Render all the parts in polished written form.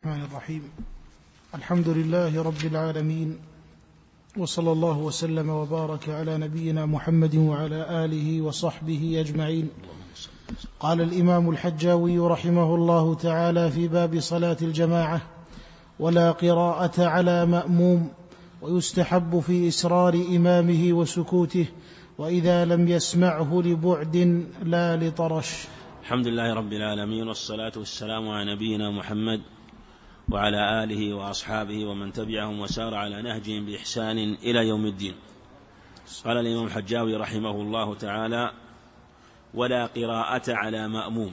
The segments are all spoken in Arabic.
الرحمن الرحيم. الحمد لله رب العالمين، وصلى الله وسلم وبارك على نبينا محمد وعلى آله وصحبه أجمعين. قال الإمام الحجاوي رحمه الله تعالى في باب صلاة الجماعة: ولا قراءة على مأموم، ويستحب في إسرار إمامه وسكوته، وإذا لم يسمعه لبعد لا لطرش. الحمد لله رب العالمين، والصلاة والسلام على نبينا محمد وعلى آله وأصحابه ومن تبعهم وسار على نهجهم بإحسان إلى يوم الدين. قال الإمام الحجاوي رحمه الله تعالى: ولا قراءة على مأموم.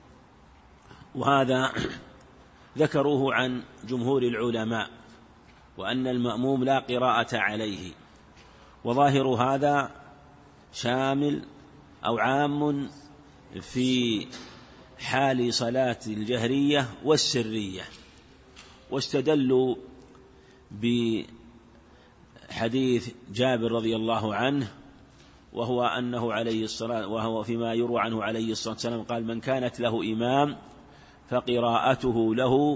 وهذا ذكروه عن جمهور العلماء، وأن المأموم لا قراءة عليه، وظاهر هذا شامل أو عام في حال صلاة الجهرية والسرية. واستدلوا بحديث جابر رضي الله عنه، وهو فيما يروى عنه عليه الصلاة والسلام قال: من كانت له إمام فقراءته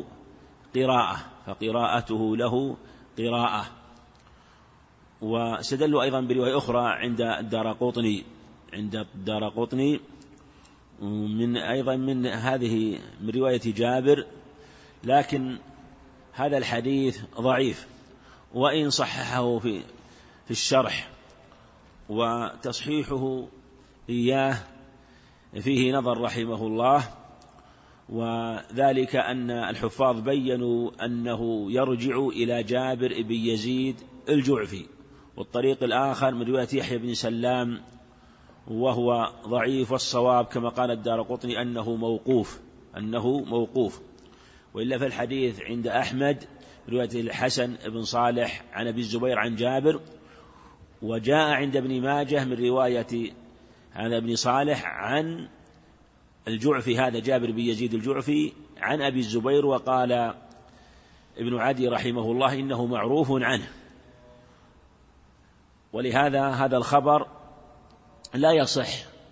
له قراءة. واستدلوا أيضا برواية أخرى عند الدارقطني من هذه من رواية جابر، لكن هذا الحديث ضعيف، وإن صححه في الشرح، وتصحيحه إياه فيه نظر رحمه الله. وذلك أن الحفاظ بيّنوا أنه يرجع إلى جابر بن يزيد الجعفي. والطريق الآخر من رواية يحيى بن سلام وهو ضعيف، والصواب كما قال الدارقطني أنه موقوف. وإلا في الحديث عند أحمد رواية الحسن بن صالح عن أبي الزبير عن جابر، وجاء عند ابن ماجه من رواية هذا ابن صالح عن الجعفي، هذا جابر بن يزيد الجعفي عن أبي الزبير. وقال ابن عدي رحمه الله إنه معروف عنه، ولهذا هذا الخبر لا يصح.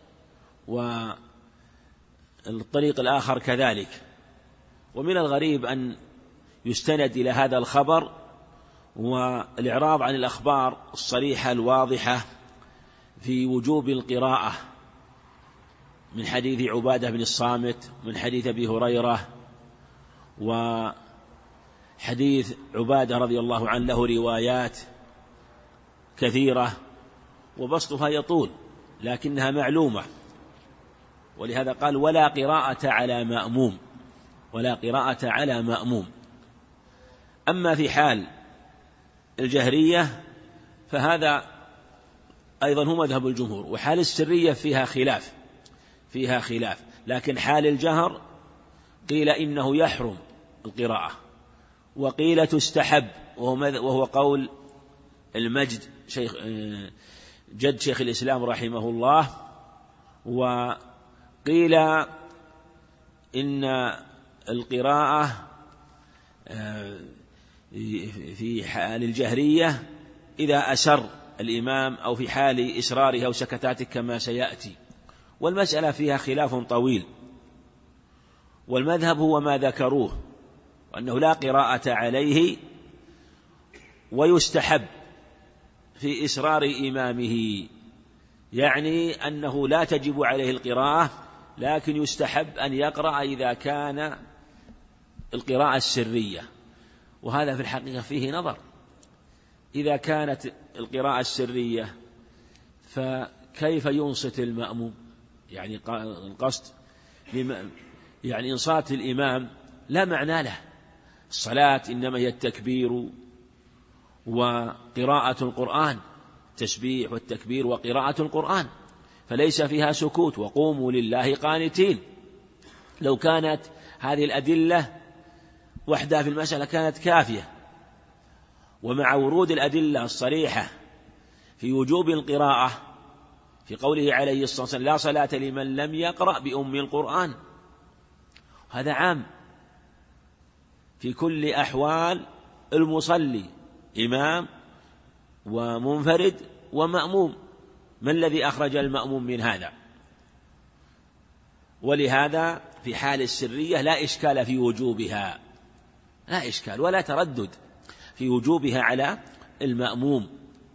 والطريق الآخر كذلك. ومن الغريب أن يستند إلى هذا الخبر والإعراض عن الأخبار الصريحة الواضحة في وجوب القراءة، من حديث عبادة بن الصامت، من حديث أبي هريرة. وحديث عبادة رضي الله عنه له روايات كثيرة وبسطها يطول، لكنها معلومة. ولهذا قال: ولا قراءة على مأموم. أما في حال الجهرية فهذا أيضا هو مذهب الجمهور، وحال السرية فيها خلاف. لكن حال الجهر قيل إنه يحرم القراءة، وقيل تستحب، وهو قول المجد جد شيخ الإسلام رحمه الله. وقيل إن القراءة في حال الجهرية إذا أسر الإمام، أو في حال إسراره أو سكتاته كما سيأتي. والمسألة فيها خلاف طويل، والمذهب هو ما ذكروه، وأنه لا قراءة عليه، ويستحب في إسرار إمامه، يعني أنه لا تجب عليه القراءة، لكن يستحب أن يقرأ إذا كان القراءة السرية. وهذا في الحقيقة فيه نظر. إذا كانت القراءة السرية فكيف ينصت المأموم؟ يعني القصد يعني إنصات الإمام لا معنى له. الصلاة إنما هي التكبير وقراءة القرآن، التسبيح والتكبير وقراءة القرآن، فليس فيها سكوت. وقوموا لله قانتين. لو كانت هذه الأدلة وحدها في المسألة كانت كافية. ومع ورود الأدلة الصريحة في وجوب القراءة في قوله عليه الصلاة والسلام: لا صلاة لمن لم يقرأ بأم القرآن، هذا عام في كل أحوال المصلي، إمام ومنفرد ومأموم. ما الذي أخرج المأموم من هذا؟ ولهذا في حال السرية لا إشكال في وجوبها، لا إشكال ولا تردد في وجوبها على المأموم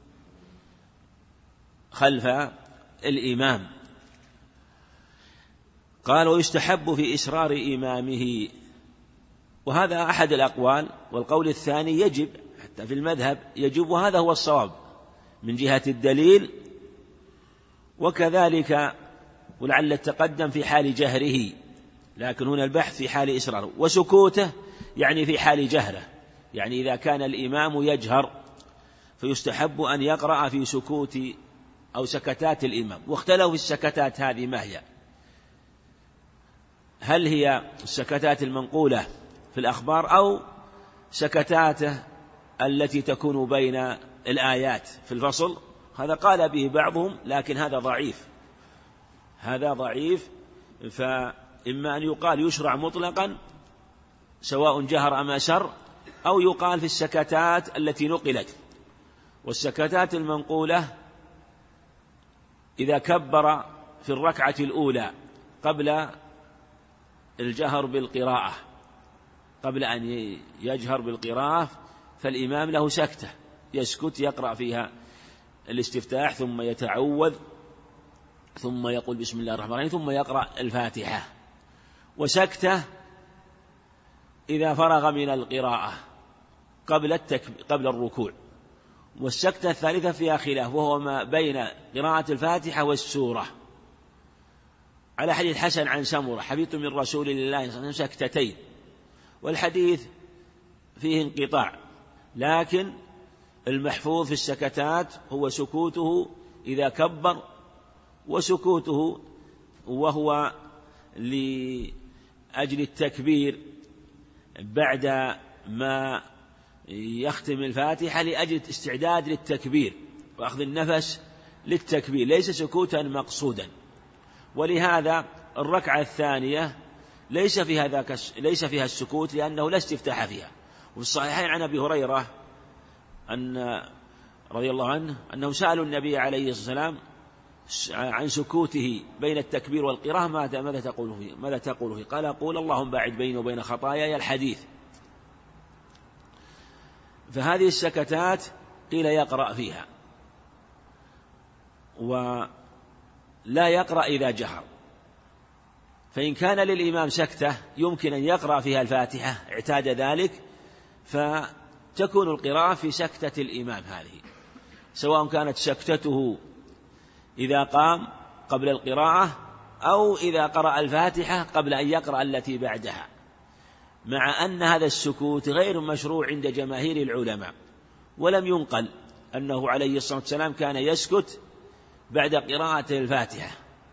خلف الإمام. قال ويستحب في إسرار إمامه، وهذا أحد الأقوال، والقول الثاني يجب، حتى في المذهب يجب، وهذا هو الصواب من جهة الدليل. وكذلك ولعل التقدم في حال جهره، لكن هنا البحث في حال إسراره، وسكوته يعني في حال جهره، يعني إذا كان الإمام يجهر فيستحب أن يقرأ في سكوت أو سكتات الإمام. واختلفوا في السكتات هذه ما هي، هل هي السكتات المنقولة في الأخبار أو سكتاته التي تكون بين الآيات في الفصل. هذا قال به بعضهم، لكن هذا ضعيف، فإما أن يقال يشرع مطلقا سواء جهر أم أسر، أو يقال في السكتات التي نقلت. والسكتات المنقولة إذا كبر في الركعة الأولى قبل الجهر بالقراءة، قبل أن يجهر بالقراءة، فالإمام له سكتة يسكت يقرأ فيها الاستفتاح ثم يتعوذ ثم يقول بسم الله الرحمن الرحيم ثم يقرأ الفاتحة، وسكتة إذا فرغ من القراءة قبل الركوع. والسكتة الثالثة فيها خلاف، وهو ما بين قراءة الفاتحة والسورة، على حديث حسن عن سمرة حفظت من رسول الله صلى الله عليه وسلم سكتتين، والحديث فيه انقطاع، لكن المحفوظ في السكتات هو سكوته إذا كبر، وسكوته وهو لأجل التكبير بعد ما يختم الفاتحة، لأجل استعداد للتكبير وأخذ النفس للتكبير، ليس سكوتا مقصودا. ولهذا الركعة الثانية ليس فيها السكوت، لأنه لا استفتاح فيها. وفي الصحيحين عن أبي هريرة رضي الله عنه أنه سألوا النبي عليه الصلاة والسلام عن سكوته بين التكبير والقراءة ماذا تقول فيه؟ قال قول اللهم باعد بيني وبين خطاياي الحديث. فهذه السكتات قيل يقرأ فيها، ولا يقرأ إذا جهر. فإن كان للإمام سكتة يمكن أن يقرأ فيها الفاتحة اعتاد ذلك، فتكون القراءة في سكتة الإمام هذه، سواء كانت سكتته إذا قام قبل القراءة أو إذا قرأ الفاتحة قبل أن يقرأ التي بعدها، مع أن هذا السكوت غير مشروع عند جماهير العلماء. ولم ينقل أنه عليه الصلاة والسلام كان يسكت بعد قراءة الفاتحة،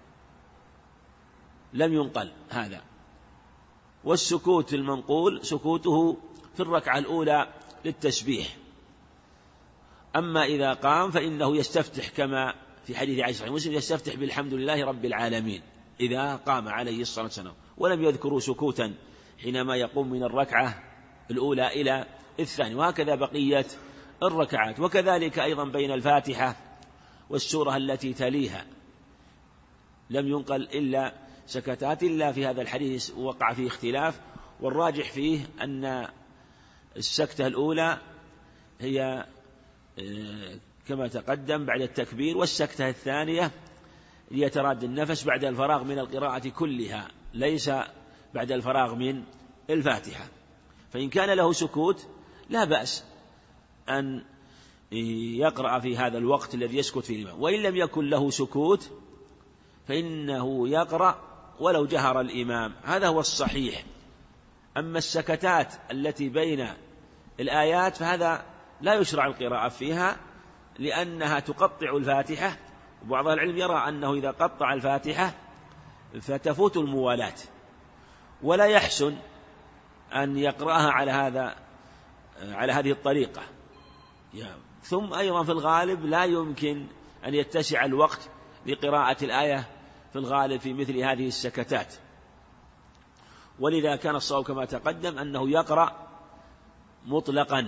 لم ينقل هذا. والسكوت المنقول سكوته في الركعة الأولى للتسبيح. أما إذا قام فإنه يستفتح كما في حديث عائشة مسلم يستفتح بالحمد لله رب العالمين إذا قام عليه الصلاة والسلام. ولم يذكروا سكوتا حينما يقوم من الركعة الأولى إلى الثانية، وهكذا بقية الركعات. وكذلك أيضا بين الفاتحة والسورة التي تليها لم ينقل إلا سكتات، إلا في هذا الحديث وقع فيه اختلاف، والراجح فيه أن السكتة الأولى هي كما تقدم بعد التكبير، والسكتة الثانية ليتراد النفس بعد الفراغ من القراءة كلها، ليس بعد الفراغ من الفاتحة. فإن كان له سكوت لا بأس أن يقرأ في هذا الوقت الذي يسكت فيه الإمام. وإن لم يكن له سكوت فإنه يقرأ ولو جهر الإمام، هذا هو الصحيح. أما السكتات التي بين الآيات فهذا لا يشرع القراءة فيها، لأنها تقطع الفاتحة، وبعض العلم يرى أنه إذا قطع الفاتحة فتفوت الموالاة، ولا يحسن أن يقرأها على هذه الطريقة. ثم أيضا في الغالب لا يمكن أن يتسع الوقت لقراءة الآية في الغالب في مثل هذه السكتات. ولذا كان الصواب كما تقدم أنه يقرأ مطلقا.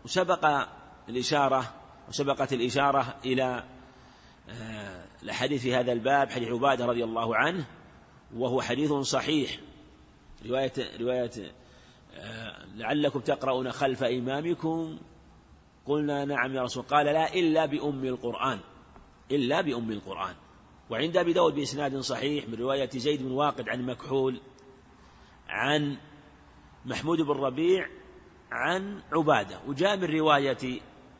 وسبقت الإشارة إلى الحديث في هذا الباب، حديث عبادة رضي الله عنه، وهو حديث صحيح، رواية لعلكم تقرؤون خلف إمامكم، قلنا نعم يا رسول، قال لا إلا بأم القرآن، إلا بأم القرآن. وعند أبي داود بإسناد صحيح من رواية زيد بن واقد عن مكحول عن محمود بن ربيع عن عبادة، وجاء من رواية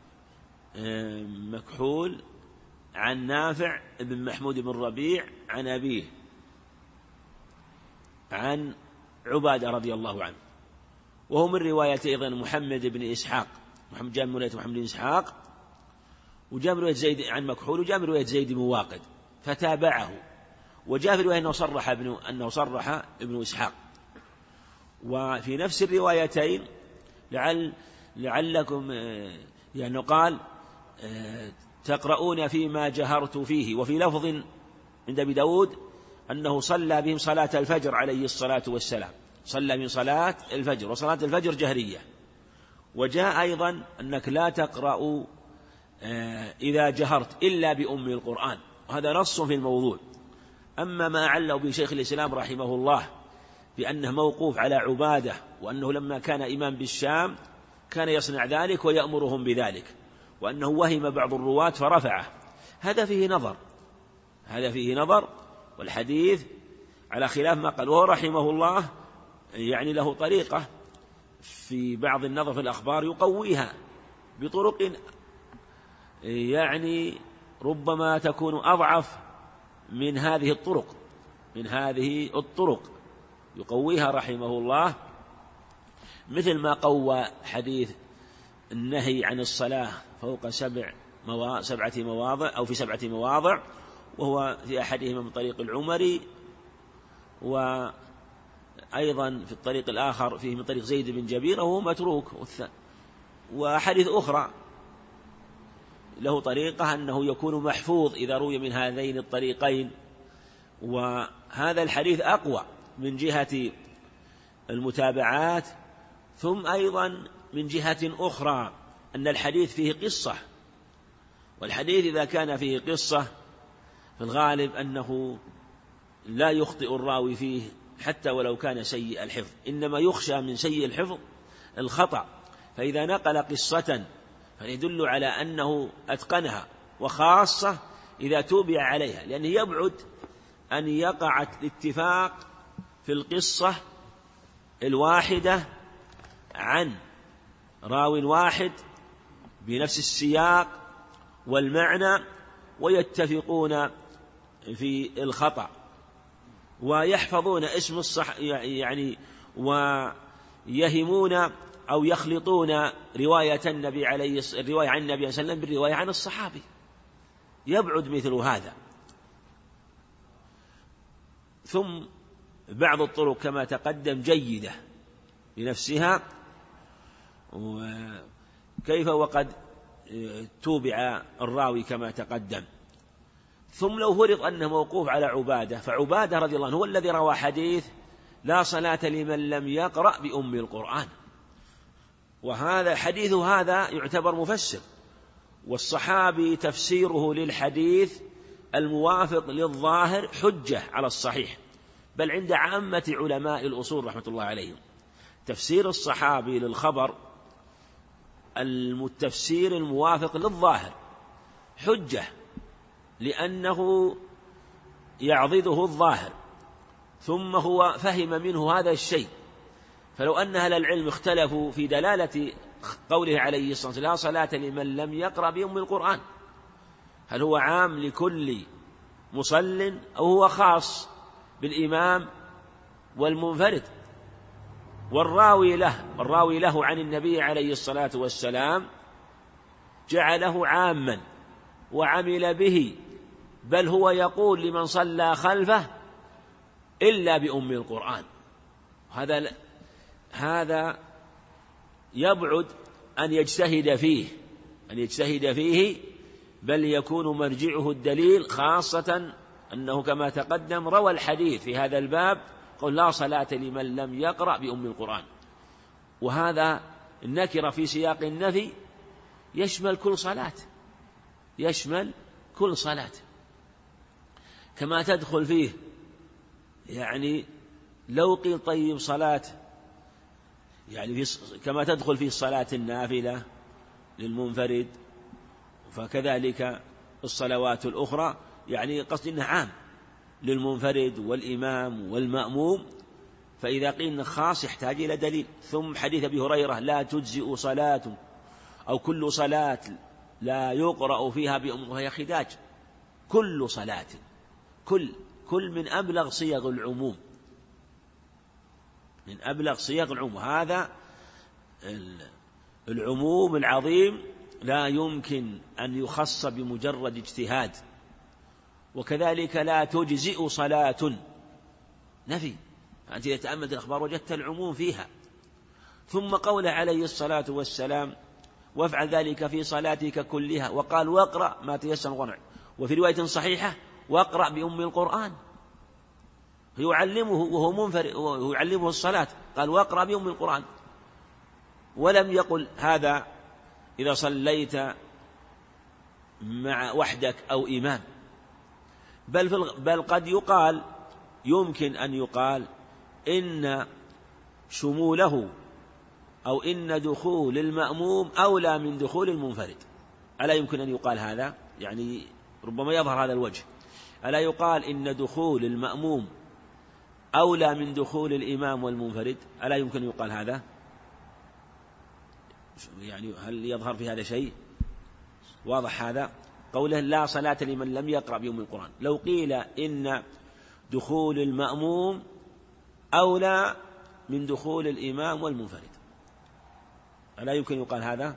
مكحول عن نافع بن محمود بن ربيع عن أبيه عن عبادة رضي الله عنه، وهو من رواية أيضا محمد بن إسحاق، جاء من رواية محمد بن إسحاق، وجاء من رواية زيد عن مكحول، وجاء من رواية زيد بن واقد فتابعه، وجاء في رواية أنه صرح ابن إسحاق. وفي نفس الروايتين لعلكم يعني قال تقرؤون فيما جهرت فيه، وفي لفظ عند أبي داود أنه صلى بهم صلاة الفجر عليه الصلاة والسلام، صلى من صلاة الفجر، وصلاة الفجر جهرية. وجاء أيضا أنك لا تقرأ إذا جهرت إلا بأم القرآن، وهذا نص في الموضوع. أما ما أعله به شيخ الإسلام رحمه الله بأنه موقوف على عبادة، وأنه لما كان إمام بالشام كان يصنع ذلك ويأمرهم بذلك، وأنه وهم بعض الرواة فرفعه، هذا فيه نظر، والحديث على خلاف ما قال. وهو رحمه الله يعني له طريقة في بعض النظر في الأخبار يقويها بطرق يعني ربما تكون أضعف من هذه الطرق يقويها رحمه الله، مثل ما قوى حديث النهي عن الصلاة فوق 7 مواضع أو في 7 مواضع، وهو في أحدهما من طريق العمري، وأيضا في الطريق الآخر فيه من طريق زيد بن جبير وهو متروك. وحديث أخرى له طريقة أنه يكون محفوظ إذا روي من هذين الطريقين، وهذا الحديث أقوى من جهة المتابعات. ثم أيضا من جهة أخرى أن الحديث فيه قصة، والحديث إذا كان فيه قصة في الغالب أنه لا يخطئ الراوي فيه حتى ولو كان سيء الحفظ، إنما يخشى من سيء الحفظ الخطأ. فإذا نقل قصة فيدل على أنه أتقنها، وخاصة إذا توبع عليها، لأنه يبعد أن يقع الاتفاق في القصة الواحدة عن راو واحد بنفس السياق والمعنى ويتفقون في الخطأ، ويحفظون اسم يعني ويهمون أو يخلطون رواية عن النبي عليه الصلاة والسلام بالرواية عن الصحابي، يبعد مثل هذا. ثم بعض الطرق كما تقدم جيدة بنفسها، وكيف وقد توبع الراوي كما تقدم. ثم لو فرض أنه موقوف على عبادة، فعبادة رضي الله عنه هو الذي روى حديث لا صلاة لمن لم يقرأ بأم القرآن، وهذا حديث هذا يعتبر مفسر، والصحابي تفسيره للحديث الموافق للظاهر حجة على الصحيح، بل عند عامة علماء الأصول رحمة الله عليهم تفسير الصحابي للخبر التفسير الموافق للظاهر حجة، لأنه يعضده الظاهر، ثم هو فهم منه هذا الشيء. فلو أن أهل العلم اختلفوا في دلالة قوله عليه الصلاة والسلام لا صلاة لمن لم يقرأ بأم القرآن، هل هو عام لكل مصل أو هو خاص بالإمام والمنفرد؟ والراوي له عن النبي عليه الصلاة والسلام جعله عاما وعمل به، بل هو يقول لمن صلى خلفه إلا بأم القرآن. هذا يبعد أن يجتهد فيه، بل يكون مرجعه الدليل، خاصة أنه كما تقدم روى الحديث في هذا الباب قل لا صلاة لمن لم يقرأ بأم القرآن، وهذا النكرة في سياق النفي يشمل كل صلاة، كما تدخل فيه يعني لو قيل طيب صلاة يعني كما تدخل في الصلاة النافلة للمنفرد، فكذلك الصلوات الأخرى، يعني قصد إنه عام للمنفرد والإمام والمأموم. فإذا قيل خاص يحتاج إلى دليل. ثم حديث أبي هريرة: لا تجزئ صلاة أو كل صلاة لا يقرأ فيها وهي خداج. كل صلاة، كل من أبلغ صيغ العموم، من أبلغ صيغ العموم. هذا العموم العظيم لا يمكن أن يخص بمجرد اجتهاد. وكذلك لا تجزئ صلاة، نفي. أنت إذا تأملت الأخبار وجدت العموم فيها. ثم قوله عليه الصلاة والسلام: وافعل ذلك في صلاتك كلها. وقال: واقرأ ما تيسر من القرآن. وفي رواية صحيحة: واقرأ بأم القرآن. يعلمه وهو منفرد، ويعلمه الصلاة، قال: واقرأ بأم القرآن. ولم يقل هذا إذا صليت مع وحدك أو إمام، بل قد يقال، يمكن أن يقال إن شموله أو إن دخول المأموم أولى من دخول المنفرد. ألا يمكن أن يقال هذا؟ يعني ربما يظهر هذا الوجه. ألا يقال إن دخول المأموم أولى من دخول الإمام والمنفرد؟ ألا يمكن أن يقال هذا؟ يعني هل يظهر في هذا شيء واضح؟ هذا قوله: لا صلاة لمن لم يقرأ بأم القرآن. لو قيل إن دخول المأموم أولى من دخول الإمام والمنفرد، ألا يمكن يقال هذا؟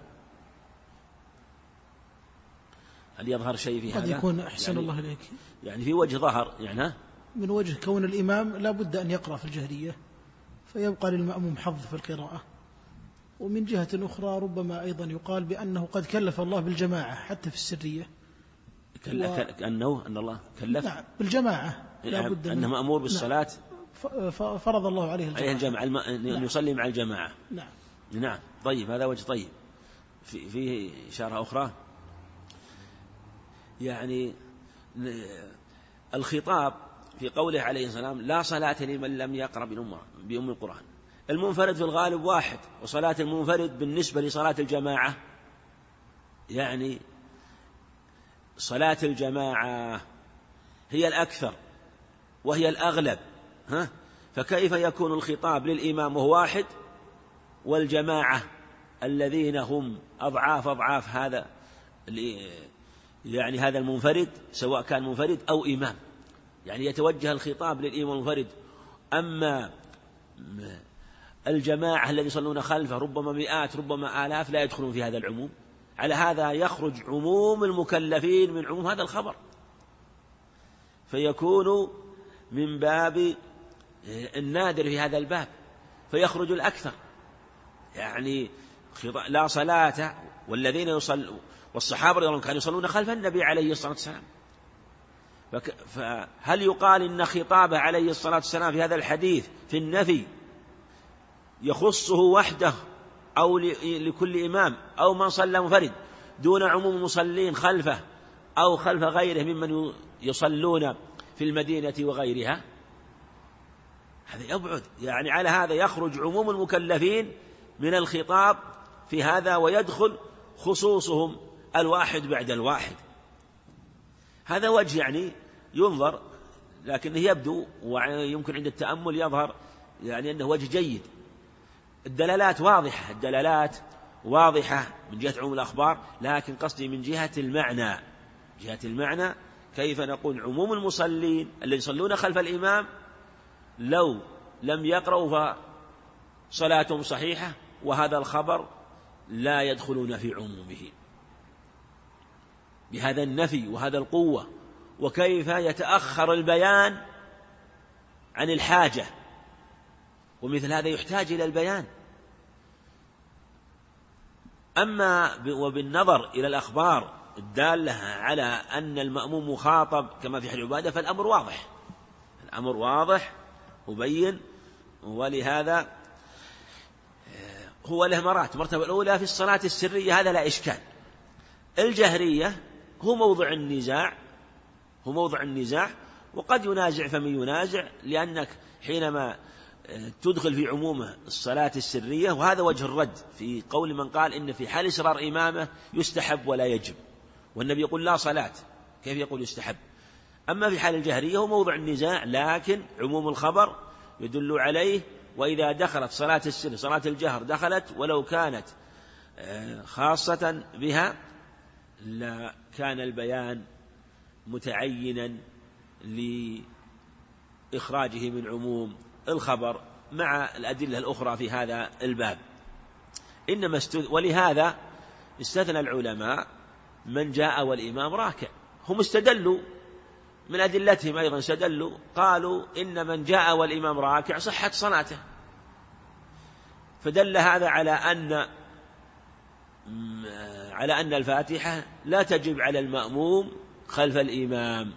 هل يظهر شيء في هذا؟ قد يكون أحسن يعني الله إليك، يعني في وجه ظهر، يعني من وجه كون الإمام لا بد أن يقرأ في الجهرية فيبقى للمأموم حظ في القراءة. ومن جهة أخرى ربما أيضا يقال بأنه قد كلف الله بالجماعة حتى في السرية، كأنه أن الله كلف. نعم، بالجماعة، لا بد أنه مأمور بالصلاة. نعم، فرض الله عليه الجماعة أن يصلي مع الجماعة. نعم. طيب، هذا وجه. طيب، فيه إشارة أخرى، يعني الخطاب في قوله عليه السلام: لا صلاة لمن لم يقرأ بأم القرآن. المنفرد في الغالب واحد، وصلاة المنفرد بالنسبة لصلاة الجماعة، يعني صلاة الجماعة هي الأكثر وهي الأغلب، فكيف يكون الخطاب للإمام وهو واحد، والجماعة الذين هم أضعاف هذا، يعني هذا المنفرد، سواء كان منفرد أو إمام، يعني يتوجه الخطاب للإمام المنفرد. أما الجماعة الذين يصلون خلفه ربما مئات ربما آلاف لا يدخلون في هذا العموم. على هذا يخرج عموم المكلفين من عموم هذا الخبر، فيكون من باب النادر في هذا الباب، فيخرج الأكثر. يعني لا صلاة، والذين يصلون، والصحابة رضي الله عنهم كانوا يصلون خلف النبي عليه الصلاة والسلام. فهل يقال إن خطابه عليه الصلاة والسلام في هذا الحديث في النفي يخصه وحده أو لكل إمام أو من صلى منفرد دون عموم المصلين خلفه أو خلف غيره ممن يصلون في المدينة وغيرها؟ هذا يبعد. يعني على هذا يخرج عموم المكلفين من الخطاب في هذا، ويدخل خصوصهم الواحد بعد الواحد. هذا وجه يعني ينظر، لكنه يبدو ويمكن عند التأمل يظهر يعني أنه وجه جيد. الدلالات واضحة من جهة عموم الأخبار، لكن قصدي من جهة المعنى كيف نقول عموم المصلين الذين يصلون خلف الإمام لو لم يقرأوا فصلاتهم صحيحة، وهذا الخبر لا يدخلون في عمومه بهذا النفي وهذا القوة. وكيف يتأخر البيان عن الحاجة، ومثل هذا يحتاج إلى البيان. أما وبالنظر إلى الأخبار الدالة على أن المأموم مخاطب كما في حديث عبادة، فالأمر واضح مبين. ولهذا هو له مراتب. الأولى في الصلاة السرية، هذا لا إشكال. الجهرية هو موضع النزاع، وقد ينازع فمن ينازع، لأنك حينما تدخل في عمومه الصلاة السرية، وهذا وجه الرد في قول من قال إن في حال إصرار إمامه يستحب ولا يجب، والنبي يقول لا صلاة، كيف يقول يستحب؟ أما في حال الجهرية هو موضع النزاع، لكن عموم الخبر يدل عليه. وإذا دخلت صلاة السر صلاة الجهر دخلت ولو كانت خاصة بها لا كان البيان متعينا لإخراجه من عموم الخبر مع الأدلة الأخرى في هذا الباب. ولهذا استثنى العلماء من جاء والإمام راكع. هم استدلوا من أدلتهم أيضا، استدلوا قالوا إن من جاء والإمام راكع صحت صلاته، فدل هذا على أن الفاتحة لا تجب على المأموم خلف الإمام،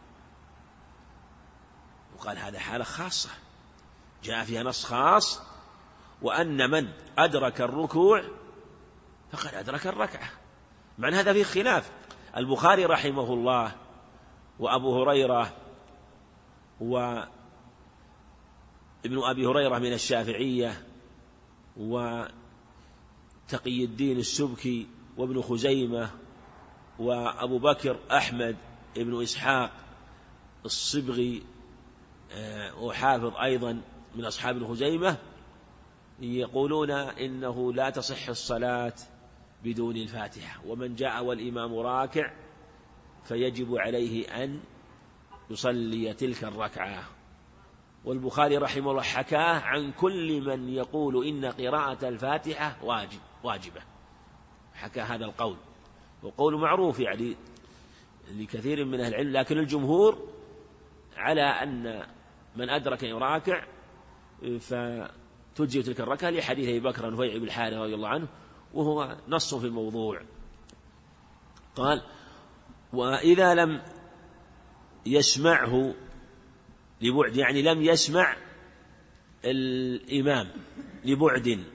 وقال هذا حالة خاصة جاء فيها نص خاص، وأن من أدرك الركوع فقد أدرك الركعة. مع أن هذا فيه خلاف. البخاري رحمه الله وأبو هريرة وابن أبي هريرة من الشافعية وتقي الدين السبكي وابن خزيمة وأبو بكر أحمد ابن إسحاق الصبغي وحافظ أيضا من أصحاب ابن خزيمة يقولون إنه لا تصح الصلاة بدون الفاتحة، ومن جاء والإمام راكع فيجب عليه أن يصلي تلك الركعة. والبخاري رحمه الله حكاه عن كل من يقول إن قراءة الفاتحة واجبة، حكى هذا القول، وقول معروف يعني لكثير من أهل العلم، لكن الجمهور على أن من أدرك راكع فتجزئ تلك الركعة لحديث أبي بكر نفيع بن الحارث رضي الله عنه، وهو نص في الموضوع. قال وإذا لم يسمعه لبعد، يعني لم يسمع الإمام لبعد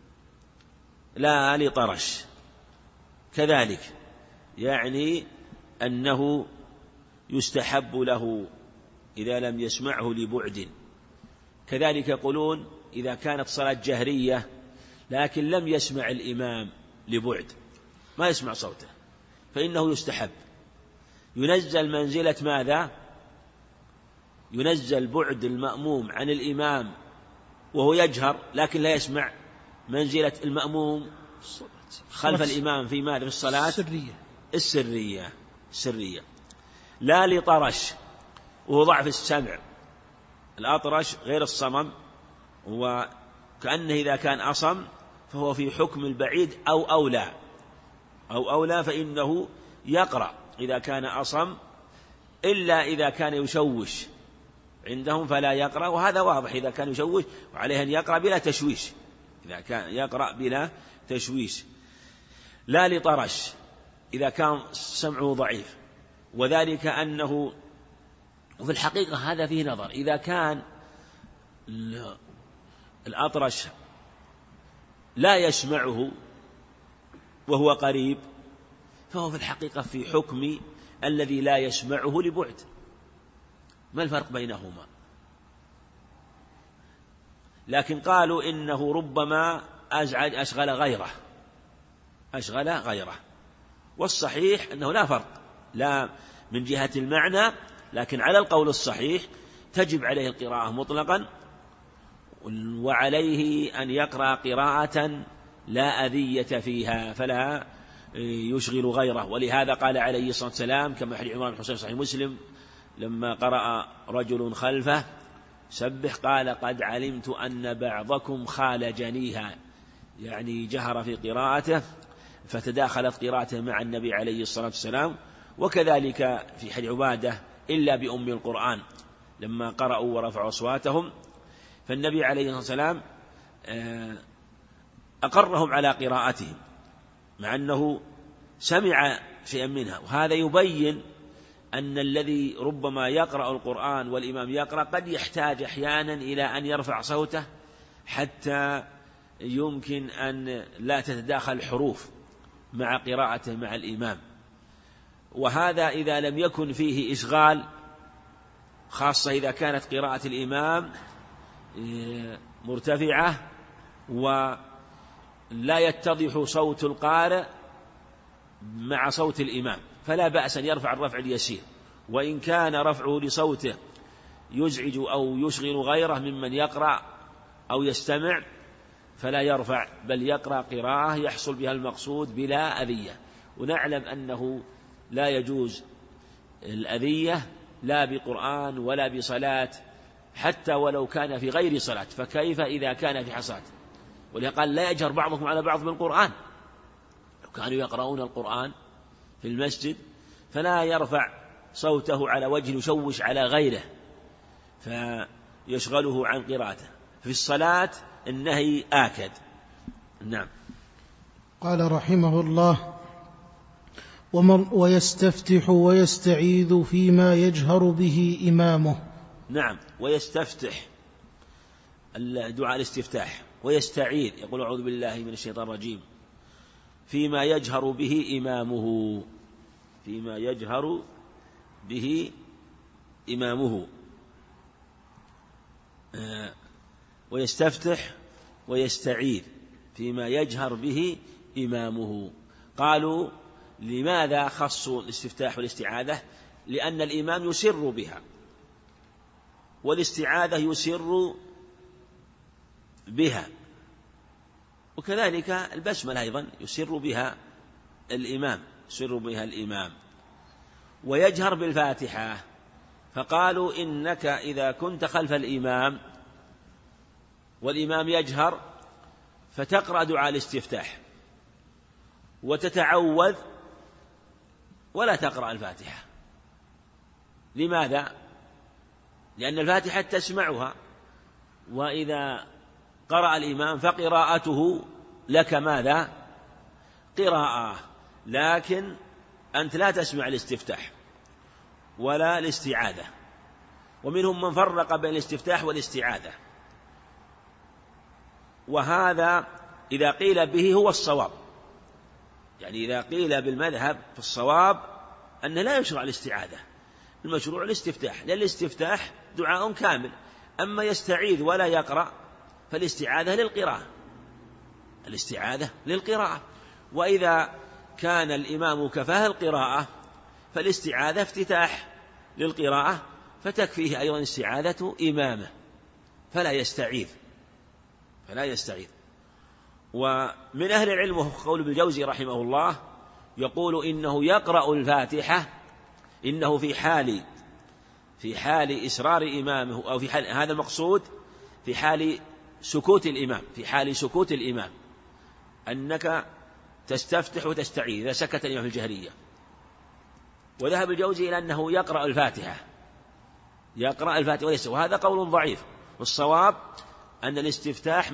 لا لطرش، كذلك يعني أنه يستحب له إذا لم يسمعه لبعد. كذلك يقولون إذا كانت صلاة جهرية لكن لم يسمع الإمام لبعد، ما يسمع صوته، فإنه يستحب ينزل منزلة ماذا؟ ينزل بعد المأموم عن الإمام وهو يجهر لكن لا يسمع، منزلة المأموم خلف الإمام في ماذا؟ في الصلاة السرية لا لطرش، وهو ضعف السمع. الأطرش غير الصمم، وكأنه إذا كان أصم فهو في حكم البعيد أو أولى فإنه يقرأ إذا كان أصم، إلا إذا كان يشوش عندهم فلا يقرأ، وهذا واضح إذا كان يشوش وعليه أن يقرأ بلا تشويش، إذا كان يقرأ بلا تشويش. لا لطرش إذا كان سمعه ضعيف، وذلك أنه، وفي الحقيقة هذا فيه نظر، إذا كان الأطرش لا يسمعه وهو قريب فهو في الحقيقة في حكم الذي لا يسمعه لبعد. ما الفرق بينهما؟ لكن قالوا إنه ربما أشغل غيره، والصحيح أنه لا فرق لا من جهة المعنى، لكن على القول الصحيح تجب عليه القراءة مطلقا، وعليه أن يقرأ قراءة لا أذية فيها فلا يشغل غيره. ولهذا قال عليه الصلاة والسلام كما حديث عمران بن حسين صحيح مسلم لما قرأ رجل خلفه سبح قال قد علمت أن بعضكم خالجنيها، يعني جهر في قراءته فتداخلت قراءته مع النبي عليه الصلاة والسلام. وكذلك في حديث عبادة إلا بأم القرآن لما قرأوا ورفعوا أصواتهم، فالنبي عليه الصلاة والسلام أقرهم على قراءتهم مع أنه سمع شيئا منها. وهذا يبين أن الذي ربما يقرأ القرآن والإمام يقرأ قد يحتاج أحيانا إلى أن يرفع صوته حتى يمكن أن لا تتداخل الحروف مع قراءته مع الإمام. وهذا إذا لم يكن فيه إشغال، خاصة إذا كانت قراءة الإمام مرتفعة ولا يتضح صوت القارئ مع صوت الإمام، فلا بأس أن يرفع الرفع اليسير، وإن كان رفعه لصوته يزعج أو يشغل غيره ممن يقرأ أو يستمع فلا يرفع، بل يقرأ قراءة يحصل بها المقصود بلا أذية. ونعلم أنه لا يجوز الأذية لا بقرآن ولا بصلاة، حتى ولو كان في غير صلاة، فكيف إذا كان في حصاة؟ ولهذا قال لا يجهر بعضكم على بعض بالقرآن. لو كانوا يقرؤون القرآن في المسجد فلا يرفع صوته على وجه يشوش على غيره فيشغله عن قراءته. في الصلاة النهي آكد. نعم. قال رحمه الله: ويستفتح ويستعيذ فيما يجهر به إمامه. نعم، ويستفتح الدعاء الاستفتاح، ويستعيذ يقول أعوذ بالله من الشيطان الرجيم فيما يجهر به إمامه، فيما يجهر به إمامه. ويستفتح ويستعيذ فيما يجهر به إمامه. قالوا لماذا خصوا الاستفتاح والاستعاذة؟ لأن الإمام يسر بها، والاستعاذة يسر بها، وكذلك البسملة أيضا يسر بها الإمام، يسر بها الإمام. ويجهر بالفاتحة، فقالوا إنك إذا كنت خلف الإمام والإمام يجهر فتقرأ دعاء الاستفتاح وتتعوذ ولا تقرأ الفاتحة. لماذا؟ لأن الفاتحة تسمعها، وإذا قرأ الإمام فقراءته لك ماذا؟ قراءة، لكن أنت لا تسمع الاستفتاح ولا الاستعاذة. ومنهم من فرق بين الاستفتاح والاستعاذة، وهذا إذا قيل به هو الصواب. يعني إذا قيل بالمذهب في الصواب أن لا يشرع الاستعاذة، المشروع الاستفتاح، لأن الاستفتاح دعاء كامل. أما يستعيذ ولا يقرأ فالاستعاذة للقراءة، الاستعاذة للقراءة. وإذا كان الإمام كفاه القراءة فالاستعاذة افتتاح للقراءة، فتكفيه أيضا استعاذة إمامه فلا يستعيذ. ومن أهل العلم قول ابن الجوزي رحمه الله يقول إنه يقرأ الفاتحة، إنه في حال إسرار إمامه، أو في حال هذا المقصود في حال سكوت الإمام، في حال سكوت الإمام أنك تستفتح وتستعيذ إذا سكت الإمام في الجهرية. وذهب الجوزي إلى أنه يقرأ الفاتحة وليس، وهذا قول ضعيف. والصواب أن الاستفتاح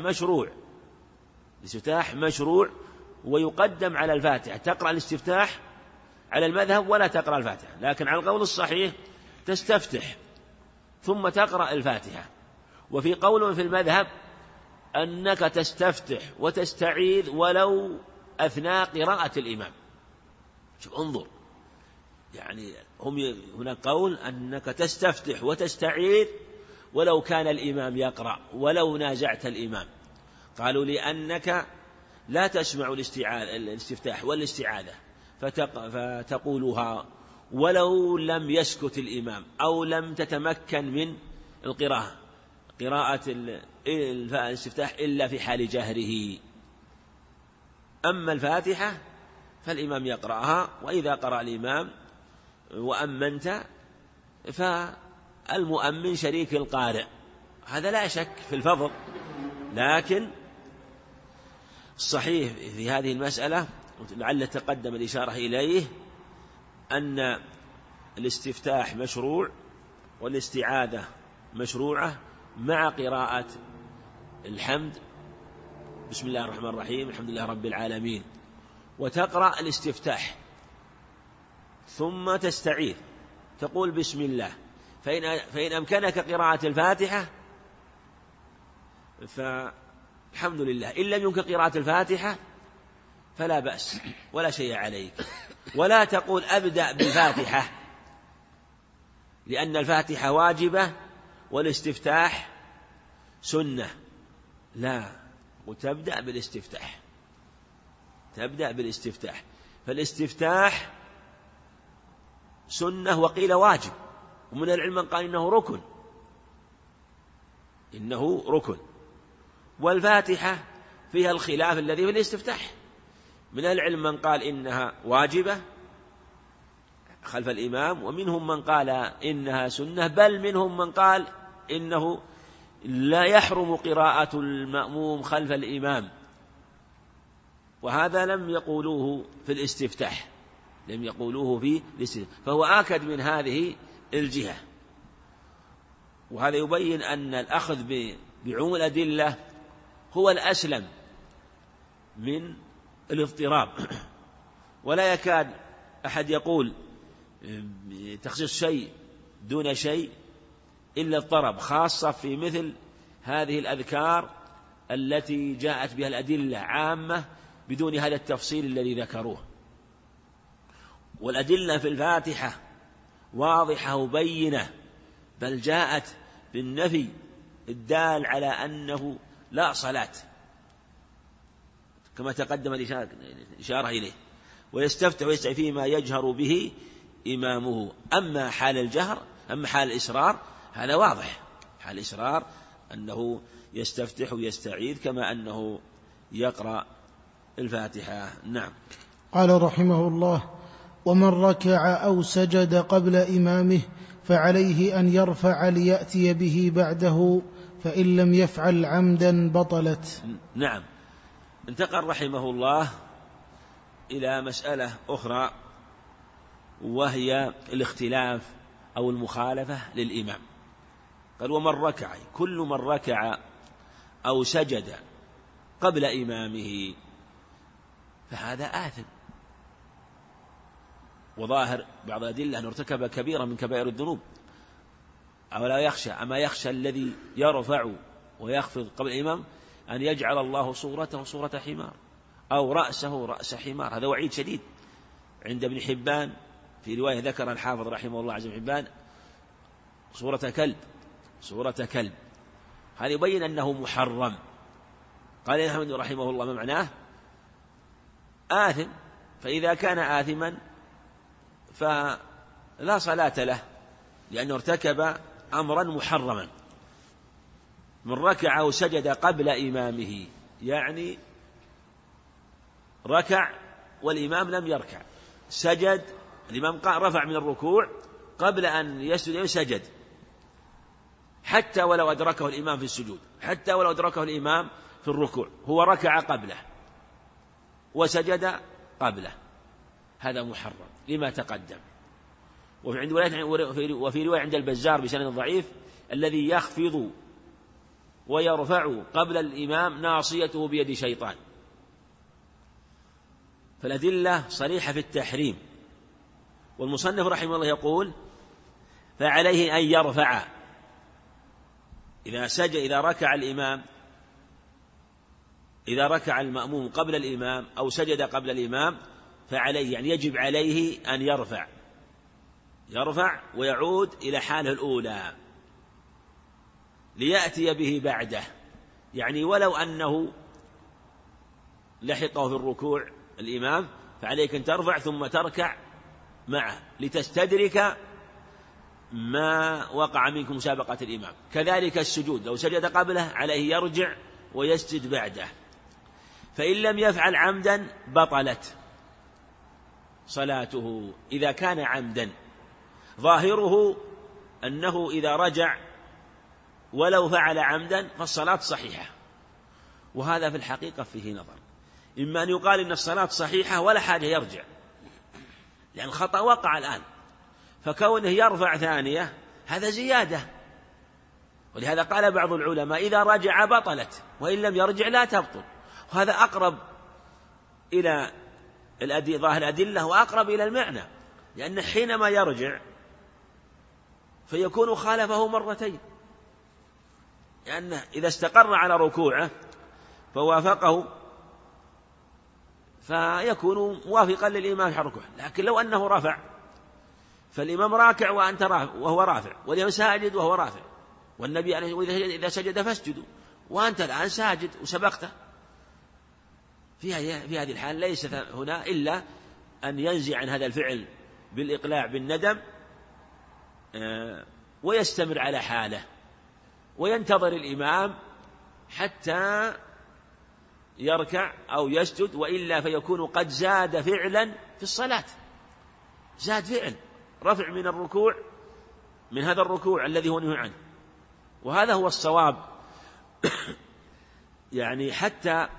مشروع ويقدم على الفاتحة. تقرأ الاستفتاح على المذهب ولا تقرأ الفاتحة، لكن على القول الصحيح تستفتح ثم تقرأ الفاتحة. وفي قول في المذهب أنك تستفتح وتستعيذ ولو أثناء قراءة الإمام. شوف انظر، يعني هناك قول أنك تستفتح وتستعيذ ولو كان الإمام يقرأ ولو نازعت الإمام. قالوا لأنك لا تسمع الاستفتاح والاستعاذة فتقولها ولو لم يسكت الإمام أو لم تتمكن من قراءة الاستفتاح إلا في حال جهره. أما الفاتحة فالإمام يقرأها، وإذا قرأ الإمام وأمنت فالمؤمن شريك القارئ، هذا لا شك في الفضل. لكن الصحيح في هذه المسألة لعل تقدم الإشارة إليه أن الاستفتاح مشروع والاستعاذة مشروعة مع قراءة الحمد، بسم الله الرحمن الرحيم الحمد لله رب العالمين، وتقرأ الاستفتاح ثم تستعيذ تقول بسم الله. فإن أمكنك قراءة الفاتحة فالحمد لله، إن لم يمكن قراءة الفاتحة فلا بأس ولا شيء عليك. ولا تقول أبدأ بالفاتحة، لأن الفاتحة واجبة والاستفتاح سنة، لا، وتبدأ بالاستفتاح، تبدأ بالاستفتاح. فالاستفتاح سنة وقيل واجب، ومن العلم من قال إنه ركن، إنه ركن. والفاتحة فيها الخلاف الذي في الاستفتاح، من العلم من قال إنها واجبة خلف الإمام، ومنهم من قال إنها سنة، بل منهم من قال إنه لا يحرم قراءة المأموم خلف الإمام، وهذا لم يقولوه في الاستفتاح، لم يقولوه في الاستفتاح، فهو آكد من هذه الجهة. وهذا يبين أن الأخذ بعموم الأدلة هو الأسلم من الاضطراب، ولا يكاد أحد يقول تخصيص شيء دون شيء إلا اضطرب، خاصة في مثل هذه الأذكار التي جاءت بها الأدلة عامة بدون هذا التفصيل الذي ذكروه. والأدلة في الفاتحة واضحة وبينة، بل جاءت بالنفي الدال على أنه لا صلاة كما تقدم الإشارة إليه، ويستفتح ويستعي فيما يجهر به إمامه. أما حال الجهر، أما حال الإسرار هذا واضح، حال الإسرار أنه يستفتح ويستعيذ كما أنه يقرأ الفاتحة. نعم. قال رحمه الله: ومن ركع أو سجد قبل إمامه فعليه أن يرفع ليأتي به بعده، فإن لم يفعل عمدا بطلت. نعم. انتقل رحمه الله إلى مسألة أخرى، وهي الاختلاف أو المخالفة للإمام. قال: ومن ركع، كل من ركع أو سجد قبل إمامه فهذا آثم. وظاهر بعض الأدلة أن ارتكب كبيرة من كبائر الذنوب، أو لا يخشى، أما يخشى الذي يرفع ويخفض قبل الإمام أن يجعل الله صورته صورة حمار أو رأسه رأس حمار. هذا وعيد شديد عند ابن حبان، في رواية ذكر الحافظ رحمه الله عز وجل حبان صورة كلب، صورة كلب. هذا يبين أنه محرم. قال أحمد رحمه الله: ما معناه؟ آثم. فإذا كان آثما فلا صلاة له، لأنه ارتكب أمرا محرما. من ركع وسجد قبل إمامه، يعني ركع والإمام لم يركع، سجد، الإمام رفع من الركوع قبل أن يسجد سجد، حتى ولو أدركه الإمام في السجود، حتى ولو أدركه الإمام في الركوع، هو ركع قبله وسجد قبله، هذا محرم لما تقدم. وفي رواية عند البزار بسند ضعيف: الذي يخفض ويرفع قبل الإمام ناصيته بيد شيطان. فالأدلة صريحة في التحريم. والمصنف رحمه الله يقول: فعليه أن يرفع. إذا ركع الإمام، إذا ركع المأموم قبل الإمام أو سجد قبل الإمام فعليه، يعني يجب عليه أن يرفع ويعود إلى حاله الأولى ليأتي به بعده، يعني ولو أنه لحقه في الركوع الإمام فعليك أن ترفع ثم تركع معه لتستدرك ما وقع منك مسابقة الإمام. كذلك السجود، لو سجد قبله عليه يرجع ويسجد بعده. فإن لم يفعل عمدا بطلت صلاته إذا كان عمدا. ظاهره أنه إذا رجع ولو فعل عمدا فالصلاة صحيحة، وهذا في الحقيقة فيه نظر. إما أن يقال إن الصلاة صحيحة ولا حاجة يرجع، لأن الخطأ وقع الآن، فكونه يرفع ثانية هذا زيادة. ولهذا قال بعض العلماء: إذا رجع بطلت، وإن لم يرجع لا تبطل. وهذا أقرب إلى ظاهر الأدلة وأقرب إلى المعنى، لأن حينما يرجع فيكون خالفه مرتين، لأنه إذا استقر على ركوعه فوافقه فيكون موافقا للإمام في الركوع. لكن لو أنه رفع فالإمام راكع وأنت رافع وهو رافع، والإمام ساجد وهو رافع، والنبي عليه الصلاة والسلام إذا سجد فاسجدوا، وأنت الآن ساجد وسبقته. في هذه الحال ليس هنا إلا أن ينزع عن هذا الفعل بالإقلاع بالندم، ويستمر على حاله وينتظر الإمام حتى يركع أو يسجد، وإلا فيكون قد زاد فعلا في الصلاة، زاد فعل رفع من الركوع، من هذا الركوع الذي هو نهي عنه. وهذا هو الصواب يعني حتى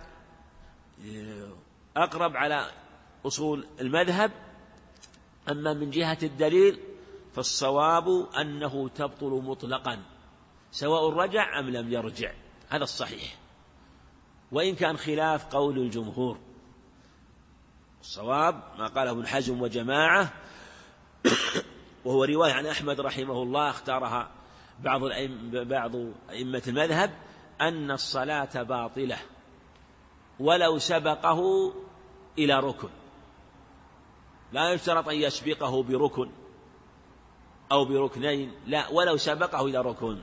أقرب على أصول المذهب. أما من جهة الدليل فالصواب أنه تبطل مطلقا سواء رجع أم لم يرجع، هذا الصحيح، وإن كان خلاف قول الجمهور. الصواب ما قاله ابن حزم وجماعة، وهو رواية عن أحمد رحمه الله اختارها بعض أئمة المذهب، أن الصلاة باطلة ولو سبقه إلى ركن، لا يشترط أن يسبقه بركن أو بركنين، لا، ولو سبقه إلى ركن،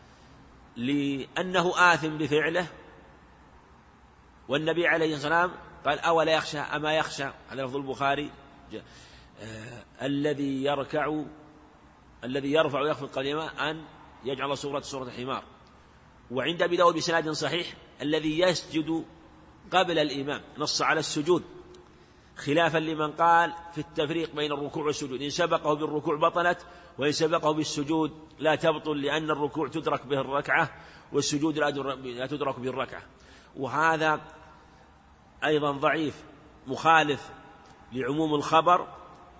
لأنه آثم بفعله. والنبي عليه الصلاة والسلام قال: أولا يخشى أما يخشى، على لفظ البخاري: الذي يرفع ويخفض قدمه أن يجعل صورة حمار. وعند أبي داود بسناد صحيح: الذي يسجد قبل الإمام، نص على السجود، خلافا لمن قال في التفريق بين الركوع والسجود: إن سبقه بالركوع بطلت، وإن سبقه بالسجود لا تبطل، لأن الركوع تدرك به الركعة والسجود لا تدرك به الركعة. وهذا أيضا ضعيف، مخالف لعموم الخبر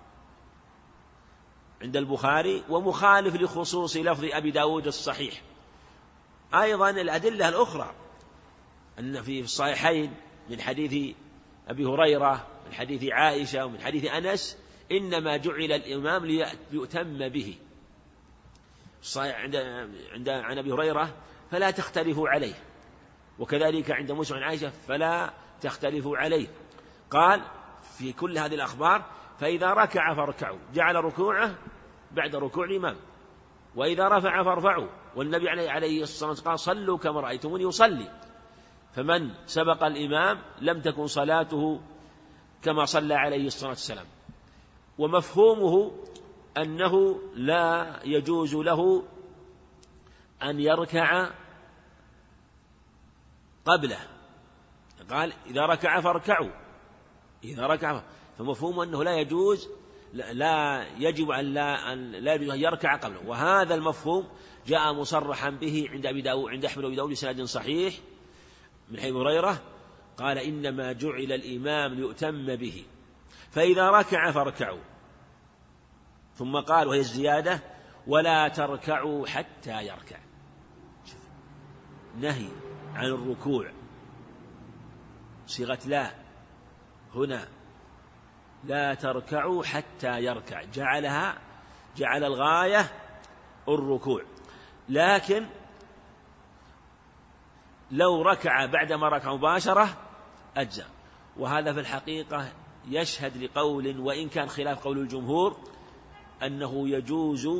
عند البخاري، ومخالف لخصوص لفظ أبي داود الصحيح. أيضا الأدلة الأخرى أن في الصحيحين من حديث أبي هريرة، من حديث عائشة، ومن حديث أنس: إنما جعل الإمام ليؤتم به. عن أبي هريرة: فلا تختلفوا عليه، وكذلك عند مسلم عن عائشة: فلا تختلفوا عليه. قال في كل هذه الأخبار: فإذا ركع فاركعوا، جعل ركوعه بعد ركوع الإمام، وإذا رفع فارفعوا. والنبي عليه الصلاة والسلام قال: صلوا كما رأيتموني يصلي. فمن سبق الإمام لم تكن صلاته كما صلى عليه الصلاة والسلام. ومفهومه أنه لا يجوز له أن يركع قبله. قال: إذا ركع فاركعوا، إذا ركع، فمفهوم أنه لا يجوز، لا يجب أن لا يجوز أن يركع قبله. وهذا المفهوم جاء مصرحا به عند أحمد وأبي داود بسند صحيح من حديث هريرة، قال: إنما جعل الإمام ليؤتم به، فإذا ركع فاركعوا. ثم قال، وهي الزيادة: ولا تركعوا حتى يركع. نهي عن الركوع، صيغة لا هنا، لا تركعوا حتى يركع، جعل الغاية الركوع. لكن لو ركع بعدما ركع مباشرة أجزى. وهذا في الحقيقة يشهد لقول، وإن كان خلاف قول الجمهور، أنه يجوز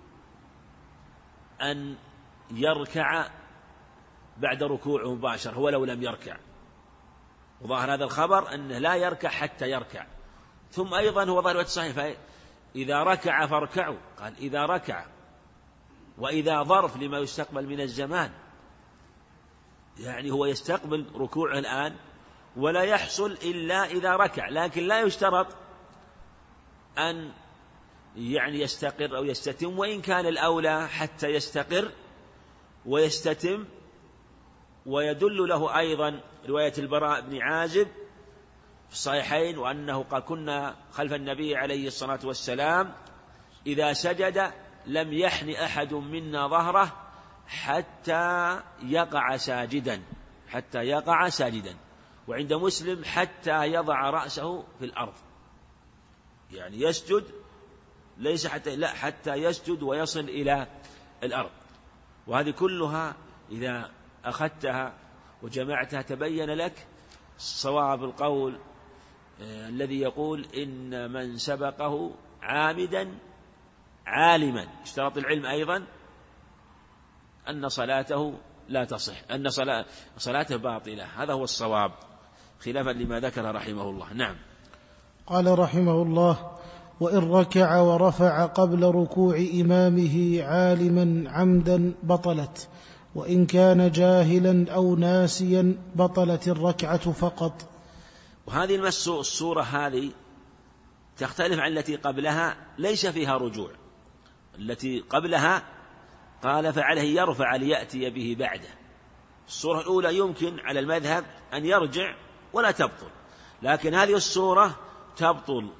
أن يركع بعد ركوعه مباشرة ولو لم يركع. وظاهر هذا الخبر أنه لا يركع حتى يركع. ثم أيضا هو ظاهر الصحيح: إذا ركع فاركعوا، قال إذا ركع، وإذا ظرف لما يستقبل من الزمان، يعني هو يستقبل ركوعه الآن ولا يحصل إلا إذا ركع. لكن لا يشترط أن يستقر أو يستتم، وإن كان الأولى حتى يستقر ويستتم. ويدل له أيضا رواية البراء بن عازب في الصحيحين، وأنه قال: كنا خلف النبي عليه الصلاة والسلام إذا سجد لم يحن أحد منا ظهره حتى يقع ساجدا. وعند مسلم: حتى يضع رأسه في الأرض، يعني يسجد، ليس حتى يسجد ويصل إلى الأرض. وهذه كلها إذا أخذتها وجمعتها تبين لك صواب القول الذي يقول: إن من سبقه عامدا عالما، اشترط العلم أيضا أن صلاته لا تصح، أن صلاته باطلة. هذا هو الصواب خلافا لما ذكر رحمه الله. نعم. قال رحمه الله: وإن ركع ورفع قبل ركوع إمامه عالما عمدا بطلت، وإن كان جاهلا أو ناسيا بطلت الركعة فقط. وهذه الصورة هذه تختلف عن التي قبلها، ليس فيها رجوع. التي قبلها قال فعليه يرفع ليأتي به بعده. الصورة الأولى يمكن على المذهب أن يرجع ولا تبطل، لكن هذه الصورة تبطل،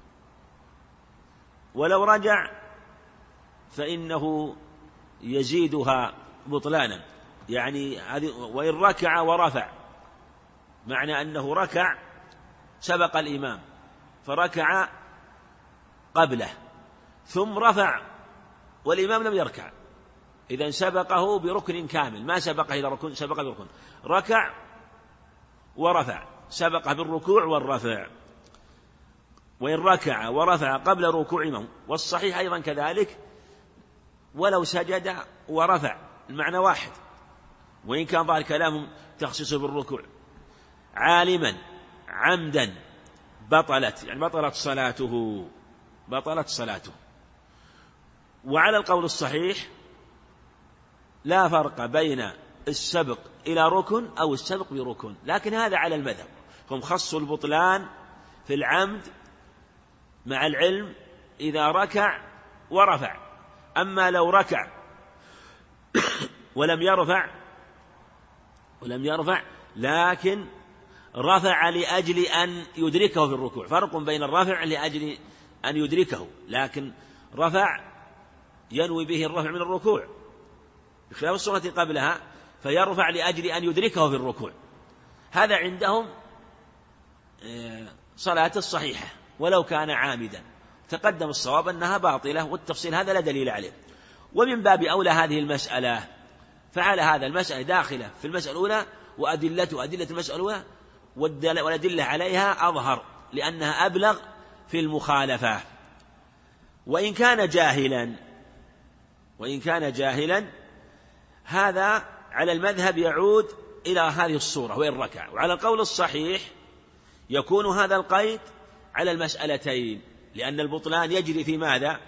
ولو رجع فإنه يزيدها بطلانا. يعني وإن ركع ورفع، معنى أنه ركع سبق الإمام فركع قبله ثم رفع والإمام لم يركع، إذن سبقه بركن كامل، ما سبقه إلى ركن، سبق بركن، ركع ورفع، سبقه بالركوع والرفع. وإن ركع ورفع قبل ركوع إمام، والصحيح أيضا كذلك ولو سجد ورفع المعنى واحد، وإن كان ظاهر كلامهم تخصيصه بالركوع، عالما عمدا بطلت، يعني بطلت صلاته. وعلى القول الصحيح لا فرق بين السبق إلى ركن أو السبق بركن، لكن هذا على المذهب، هم خصوا البطلان في العمد مع العلم إذا ركع ورفع. أما لو ركع ولم يرفع لكن رفع لأجل أن يدركه في الركوع، فرق بين الرفع لأجل أن يدركه، لكن رفع ينوي به الرفع من الركوع، بخلاف الصورة قبلها فيرفع لأجل أن يدركه في الركوع. هذا عندهم صلاة الصحيحة ولو كان عامدا. تقدم الصواب أنها باطلة، والتفصيل هذا لا دليل عليه. ومن باب أولى هذه المسألة، فعلى هذا المسألة داخلة في المسألة الأولى، أدلة المسألة الأولى والأدلة عليها أظهر لأنها أبلغ في المخالفة. وإن كان جاهلا هذا على المذهب يعود إلى هذه الصورة وإن ركع. وعلى القول الصحيح يكون هذا القيد على المسألتين، لأن البطلان يجري في ماذا؟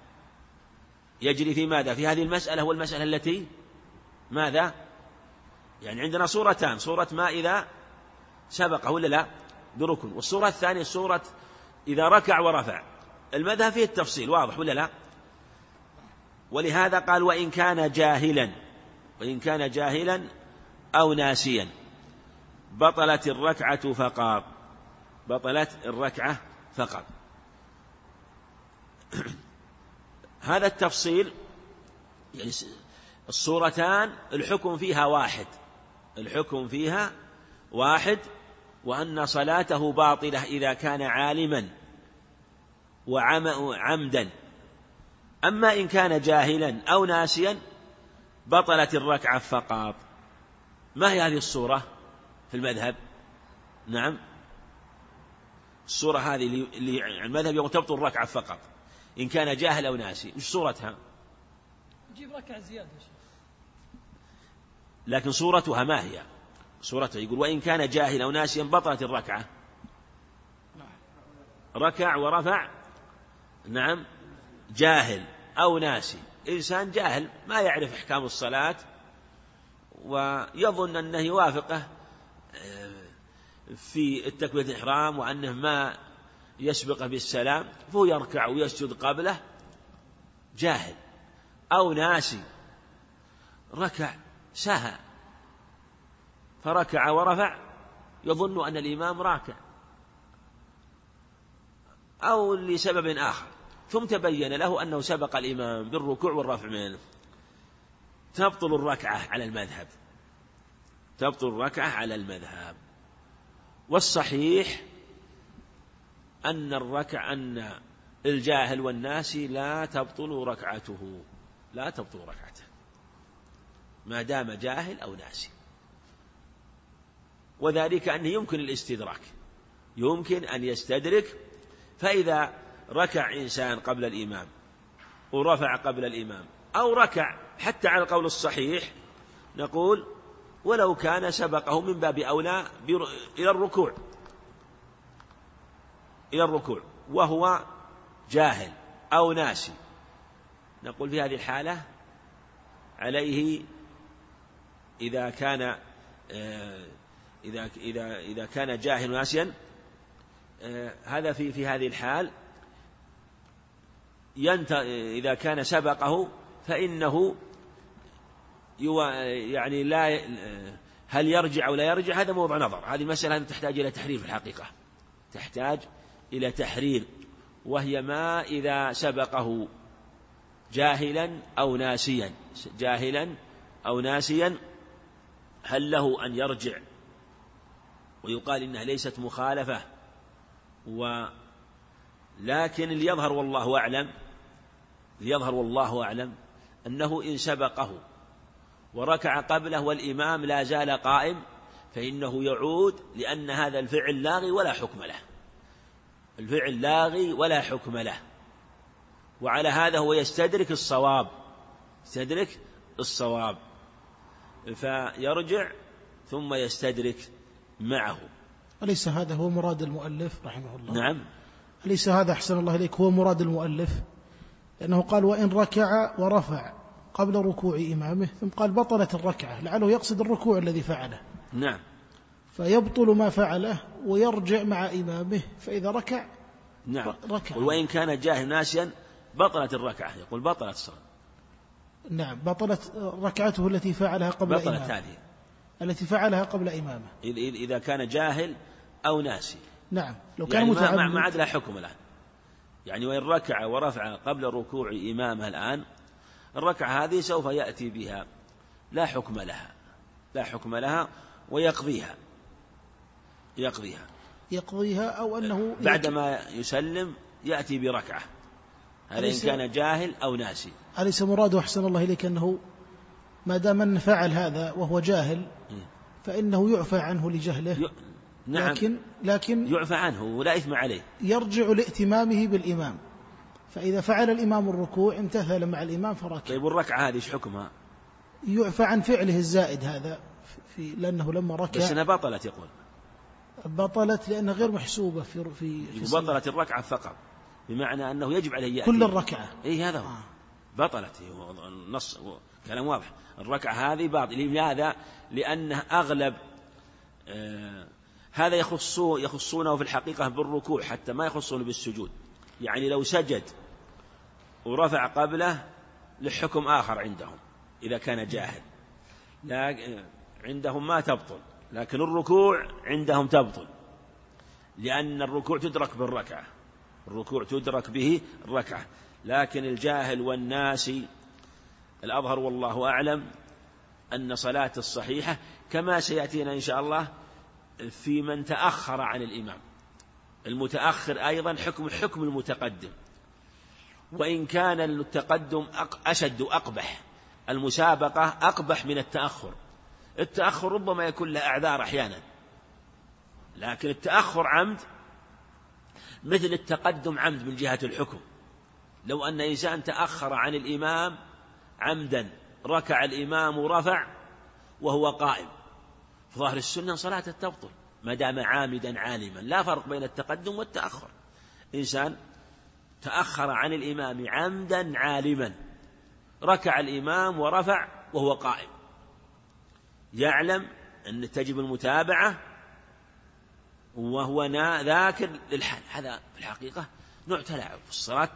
في هذه المسألة والمسألة التي ماذا؟ يعني عندنا صورتان، صورة ما إذا سبقه ولا لا بركن، والصورة الثانية صورة إذا ركع ورفع. المذهب فيه التفصيل واضح ولا لا؟ ولهذا قال وإن كان جاهلا أو ناسيا بطلت الركعة فقط. هذا التفصيل، يعني الصورتان الحكم فيها واحد، وأن صلاته باطلة إذا كان عالما وعمدا. أما إن كان جاهلا أو ناسيا بطلت الركعة فقط. ما هي هذه الصورة في المذهب؟ نعم، الصورة هذه اللي المذهب يقول تبطل الركعة فقط إن كان جاهل أو ناسي. وش صورتها؟ نجيب ركعة زيادة، لكن صورتها ما هي؟ صورتها يقول وإن كان جاهل أو ناسيا بطلت الركعة، ركع ورفع. نعم، جاهل أو ناسي، إنسان جاهل ما يعرف أحكام الصلاة ويظن أنه يوافقه في التكبيرة الإحرام وأنه ما يسبقه بالسلام، فهو يركع ويسجد قبله، جاهل أو ناسي، ركع سهى فركع ورفع يظن أن الإمام راكع أو لسبب آخر، ثم تبين له أنه سبق الإمام بالركوع والرفع منه، تبطل الركعة على المذهب. والصحيح أن الجاهل والناسي لا تبطل ركعته ما دام جاهل أو ناسي، وذلك أنه يمكن الاستدراك، يمكن أن يستدرك. فإذا ركع إنسان قبل الإمام ورفع قبل الإمام أو ركع، حتى على القول الصحيح نقول ولو كان سبقه من باب أولى إلى الركوع وهو جاهل أو ناسي، نقول في هذه الحالة عليه إذا كان جاهل ناسيا، هذا في هذه الحال إذا كان سبقه فإنه يعني لا، هل يرجع أو لا يرجع هذا موضوع نظر. هذه المسألة تحتاج إلى تحرير في الحقيقة، تحتاج إلى تحرير، وهي ما إذا سبقه جاهلا أو ناسيا هل له أن يرجع ويقال إنها ليست مخالفة، لكن اللي يظهر والله أعلم أنه إن سبقه وركع قبله والإمام لا زال قائم فإنه يعود، لأن هذا الفعل لاغي ولا حكم له، وعلى هذا هو يستدرك الصواب فيرجع ثم يستدرك معه. أليس هذا هو مراد المؤلف رحمه الله؟ نعم. أليس هذا أحسن الله إليك هو مراد المؤلف؟ لأنه قال وإن ركع ورفع قبل ركوع إمامه، ثم قال بطلت الركعة، لعله يقصد الركوع الذي فعله. نعم. فيبطل ما فعله ويرجع مع إمامه، فإذا ركع ركع. وإن كان جاهل ناسيا بطلت الركعة، يقول بطلت الصلاة. نعم، بطلت ركعته التي فعلها قبل بطلت إمامه، هذه التي فعلها قبل إمامه إذا كان جاهل أو ناسي. نعم، لو كان يعني متعمد ما عاد لا حكم له، يعني وإن ركع ورفع قبل ركوع إمامه الآن، الركعة هذه سوف يأتي بها لا حكم لها ويقضيها أو أنه بعدما يسلم يأتي بركعة، هذا إن كان جاهل أو ناسي. أليس مراده أحسن الله إليك أنه ما دام أن فعل هذا وهو جاهل فإنه يعفى عنه لجهله؟ نعم. لكن يعفى عنه ولا إثم عليه، يرجع لائتمامه بالإمام، فإذا فعل الإمام الركوع امتثل مع الإمام فركع. طيب والركعة هذه ايش حكمها؟ يعفى عن فعله الزائد هذا لأنه لما ركع. بس أنها بطلت، يقول بطلت لأنها غير محسوبة في بطلت الركعة فقط، بمعنى أنه يجب عليه يأتي كل الركعة. هذا هو. بطلت، النص كلام واضح، الركعة هذه باطلة. لماذا؟ لأنه أغلب هذا يخصونه في الحقيقة بالركوع، حتى ما يخصونه بالسجود. يعني لو سجد ورفع قبله لحكم آخر عندهم إذا كان جاهل، عندهم ما تبطل، لكن الركوع عندهم تبطل، لأن الركوع تدرك بالركعة، لكن الجاهل والناسي الأظهر والله أعلم أن صلاة الصحيحة كما سيأتينا إن شاء الله في من تأخر عن الإمام. المتأخر أيضا حكم المتقدم، وإن كان التقدم أشد وأقبح، المسابقة أقبح من التأخر ربما يكون له أعذار أحيانا، لكن التأخر عمد مثل التقدم عمد من جهة الحكم. لو أن إنسان تأخر عن الإمام عمدا، ركع الإمام ورفع وهو قائم، فظاهر السنة صلاته تبطل ما دام عامدا عالما، لا فرق بين التقدم والتأخر. إنسان تأخر عن الإمام عمدا عالما، ركع الإمام ورفع وهو قائم، يعلم أن تجب المتابعة وهو ذاكر للحال، هذا في الحقيقة نوع تلاعب، الصلاة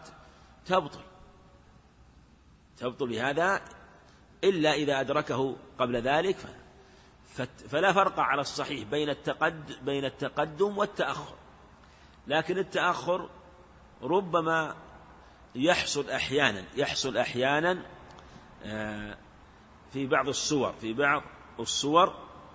تبطل بهذا إلا إذا أدركه قبل ذلك، فلا فرق على الصحيح بين التقدم والتأخر. لكن التأخر ربما يحصل أحيانا في بعض الصور،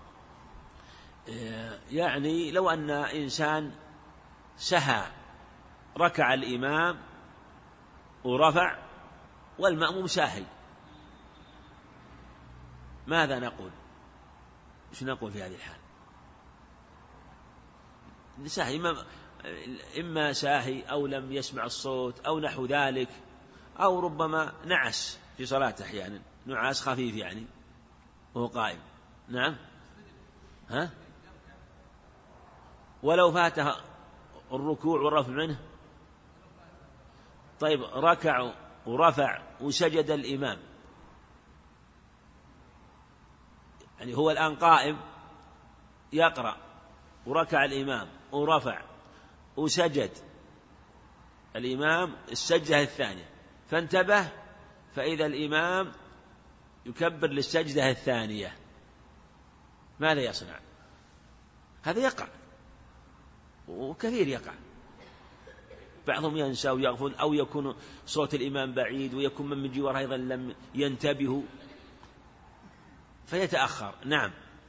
يعني لو أن إنسان سهى ركع الإمام ورفع والمأموم ساهي، ماذا نقول؟ إيش نقول في هذه الحال؟ ساهي، إما ساهي أو لم يسمع الصوت أو نحو ذلك، أو ربما نعس في صلاته أحيانا نعاس خفيف يعني وهو قائم. نعم. ها؟ ولو فاته الركوع والرفع منه. طيب ركع ورفع وسجد الإمام، يعني هو الآن قائم يقرأ وركع الإمام ورفع وسجد الإمام السجدة الثانية، فانتبه فإذا الإمام يكبر للسجدة الثانية، ماذا يصنع؟ هذا يقع، وكثير يقع، بعضهم ينسى ويغفل، أو يكون صوت الإمام بعيد ويكون من جواره أيضا لم ينتبهوا فيتأخر. نعم.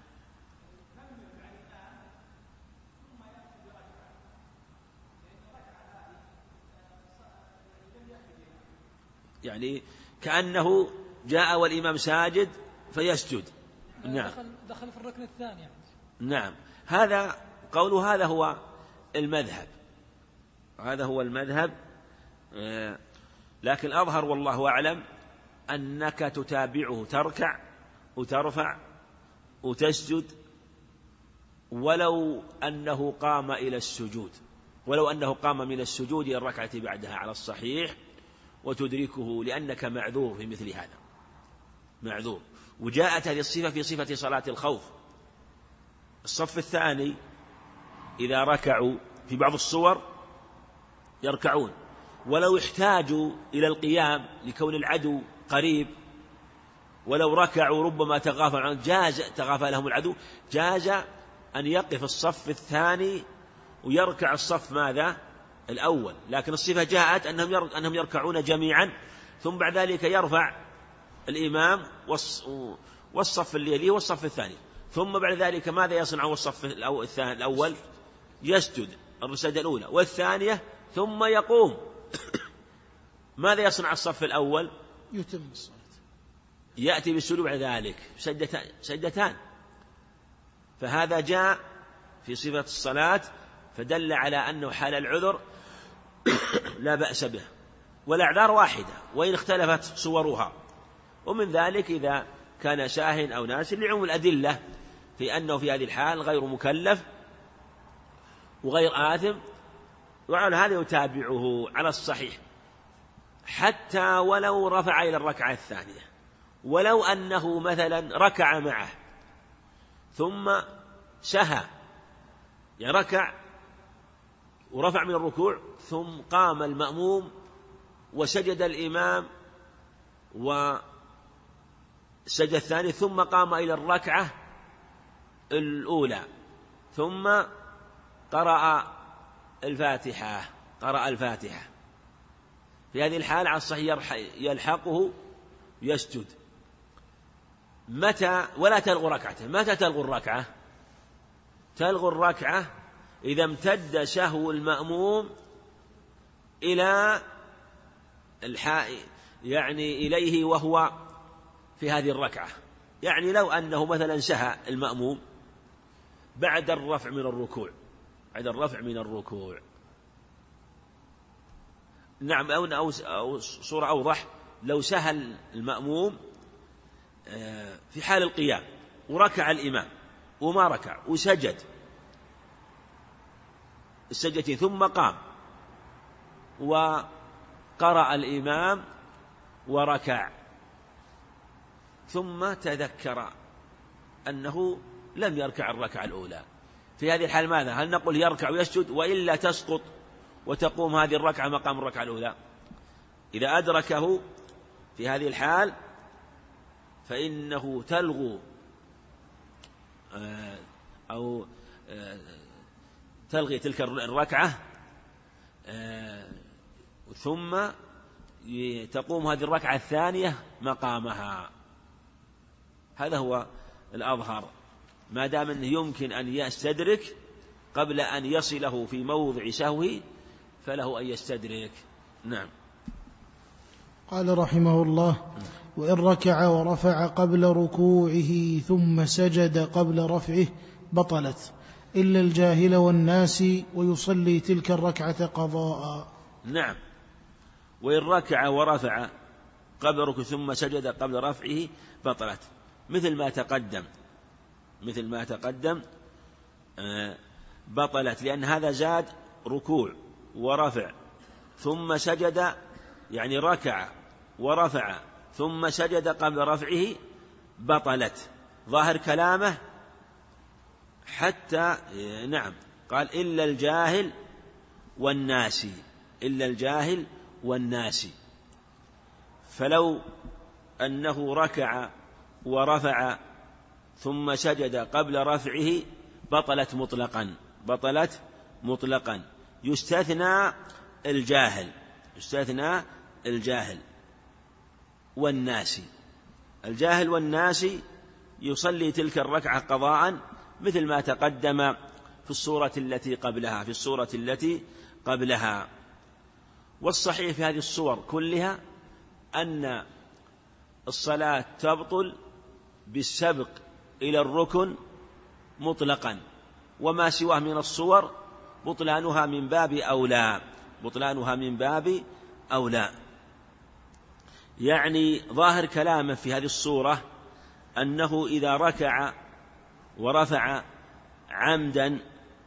يعني كأنه جاء والإمام ساجد فيسجد. نعم. دخل في الركن الثاني. نعم. هذا قوله هذا هو المذهب، هذا هو المذهب، لكن أظهر والله أعلم أنك تتابعه، تركع وترفع وتسجد ولو أنه قام إلى السجود، ولو أنه قام من السجود إلى الركعة بعدها على الصحيح، وتدركه لأنك معذور في مثل هذا، معذور. وجاءت هذه الصفة في صفة صلاة الخوف. الصف الثاني إذا ركعوا في بعض الصور يركعون، ولو احتاجوا إلى القيام لكون العدو قريب، ولو ركعوا ربما تغافل لهم العدو، جاز أن يقف الصف الثاني ويركع الصف ماذا؟ الأول، لكن الصفة جاءت أنهم يركعون جميعا، ثم بعد ذلك يرفع الإمام والصف اللي يليه والصف الثاني، ثم بعد ذلك ماذا يصنع الصف الأول؟ يسجد السجدة الأولى والثانية ثم يقوم. ماذا يصنع الصف الأول؟ يتم الصلاة، يأتي بالسجود بعد ذلك سجدتان. فهذا جاء في صفة الصلاة فدل على أنه حال العذر لا بأس به، والأعذار واحدة وإن اختلفت صورها، ومن ذلك إذا كان ساهٍ أو ناس لعموم الأدلة في أنه في هذه الحال غير مكلف وغير آثم، وعلى هذا يتابعه على الصحيح حتى ولو رفع إلى الركعة الثانية، ولو أنه مثلا ركع معه ثم سهى، يعني ركع ورفع من الركوع ثم قام المأموم وسجد الإمام وسجد الثاني ثم قام إلى الركعة الأولى ثم قرأ الفاتحة، في هذه الحالة على الصحيح يلحقه يسجد. متى؟ ولا تلغو ركعته. متى تلغو الركعة؟ تلغو الركعة إذا امتد سهو المأموم إلى يعني إليه وهو في هذه الركعة، يعني لو أنه مثلا سهى المأموم بعد الرفع من الركوع، نعم، أو صورة أوضح، لو سهى المأموم في حال القيام وركع الإمام وما ركع وسجد السجدتين ثم قام وقرأ الإمام وركع ثم تذكر أنه لم يركع الركعة الأولى، في هذه الحال ماذا؟ هل نقول يركع ويسجد وإلا تسقط وتقوم هذه الركعة مقام الركعة الأولى؟ إذا أدركه في هذه الحال فإنه تلغو أو تلغي تلك الركعة ثم تقوم هذه الركعة الثانية مقامها. هذا هو الأظهر، ما دام أنه يمكن أن يستدرك قبل أن يصله في موضع سهوه فله أن يستدرك. نعم. قال رحمه الله: وإن ركع ورفع قبل ركوعه ثم سجد قبل رفعه بطلت إلا الجاهل والناس، ويصلي تلك الركعة قضاء. نعم. وإن ركع ورفع قبل ركوع ثم سجد قبل رفعه بطلت، مثل ما تقدم بطلت، لأن هذا زاد ركوع ورفع ثم سجد، يعني ركع ورفع ثم سجد قبل رفعه بطلت. ظاهر كلامه حتى قال إلا الجاهل والناسي. فلو أنه ركع ورفع ثم سجد قبل رفعه بطلت مطلقا. يستثنى الجاهل والناسي. الجاهل والناسي يصلي تلك الركعة قضاء، مثل ما تقدم في الصورة التي قبلها. والصحيح في هذه الصور كلها أن الصلاة تبطل بالسبق إلى الركن مطلقا، وما سواه من الصور بطلانها من باب أولى. يعني ظاهر كلامه في هذه الصورة أنه إذا ركع ورفع عمدا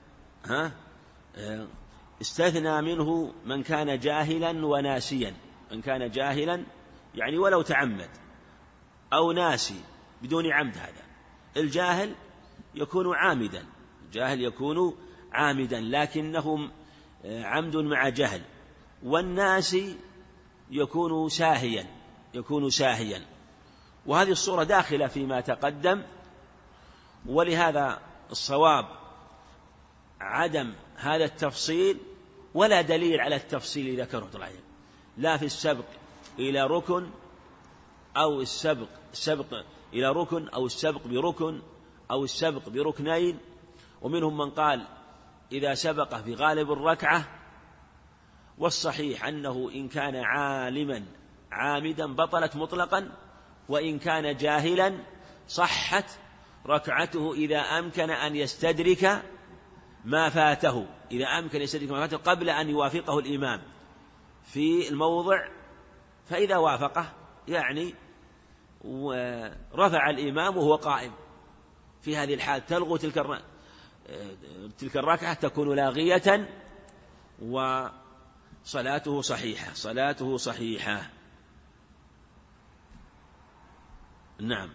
استثنى منه من كان جاهلا وناسيا. من كان جاهلا يعني ولو تعمد، أو ناسي بدون عمد. هذا الجاهل يكون عامدا لكنه عمد مع جهل، والناسي يكون ساهيا. وهذه الصورة داخلة فيما تقدم، ولهذا الصواب عدم هذا التفصيل، ولا دليل على التفصيل ذكره العلم، لا في السبق إلى ركن أو السبق إلى ركن أو السبق بركن أو السبق بركنين. ومنهم من قال إذا سبق في غالب الركعة، والصحيح أنه إن كان عامدا بطلت مطلقا، وإن كان جاهلا صحت ركعته إذا أمكن أن يستدرك ما فاته قبل أن يوافقه الإمام في الموضع. فإذا وافقه يعني ورفع الإمام وهو قائم، في هذه الحال تلغو تلك الركعة، تكون لاغية وصلاته صحيحة. نعم.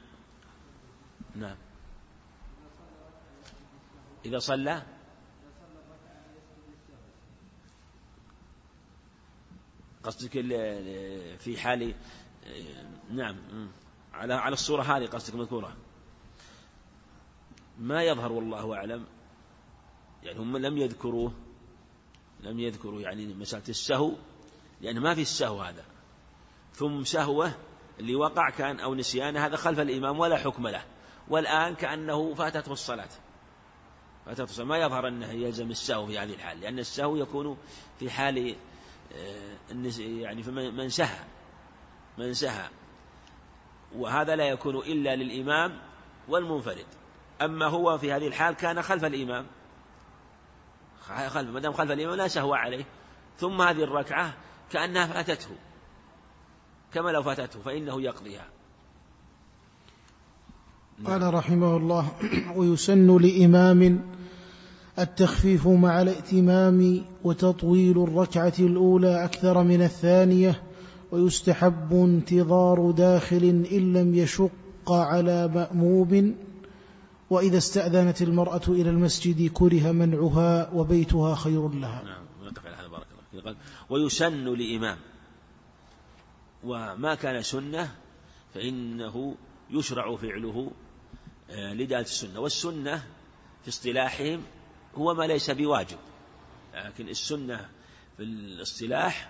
إذا صلى قصدك في حال على الصورة هذه قصدك مذكورة، ما يظهر والله أعلم. يعني هم لم يذكروا يعني مسألة السهو، لأن ما في السهو هذا، ثم سهوه اللي وقع كان أو نسيان هذا خلف الإمام ولا حكم له، والآن كأنه فاتته الصلاة. ما يظهر أنه يلزم السهو في هذه الحال، لأن السهو يكون في حال يعني من سهى، وهذا لا يكون إلا للإمام والمنفرد. أما هو في هذه الحال كان خلف الإمام، ما دام خلف الإمام لا سهو عليه، ثم هذه الركعة كأنها فاتته، كما لو فاتته فإنه يقضيها. قال رحمه الله: ويسن لإمام التخفيف مع الائتمام، وتطويل الركعة الأولى أكثر من الثانية، ويستحب انتظار داخل إن لم يشق على مأموم، وإذا استأذنت المرأة إلى المسجد كره منعها وبيتها خير لها. بارك الله. ويسن لإمام، وما كان سنة فإنه يشرع فعله لدالة السنة. والسنة في اصطلاحهم هو ما ليس بواجب، لكن السنة في الاصطلاح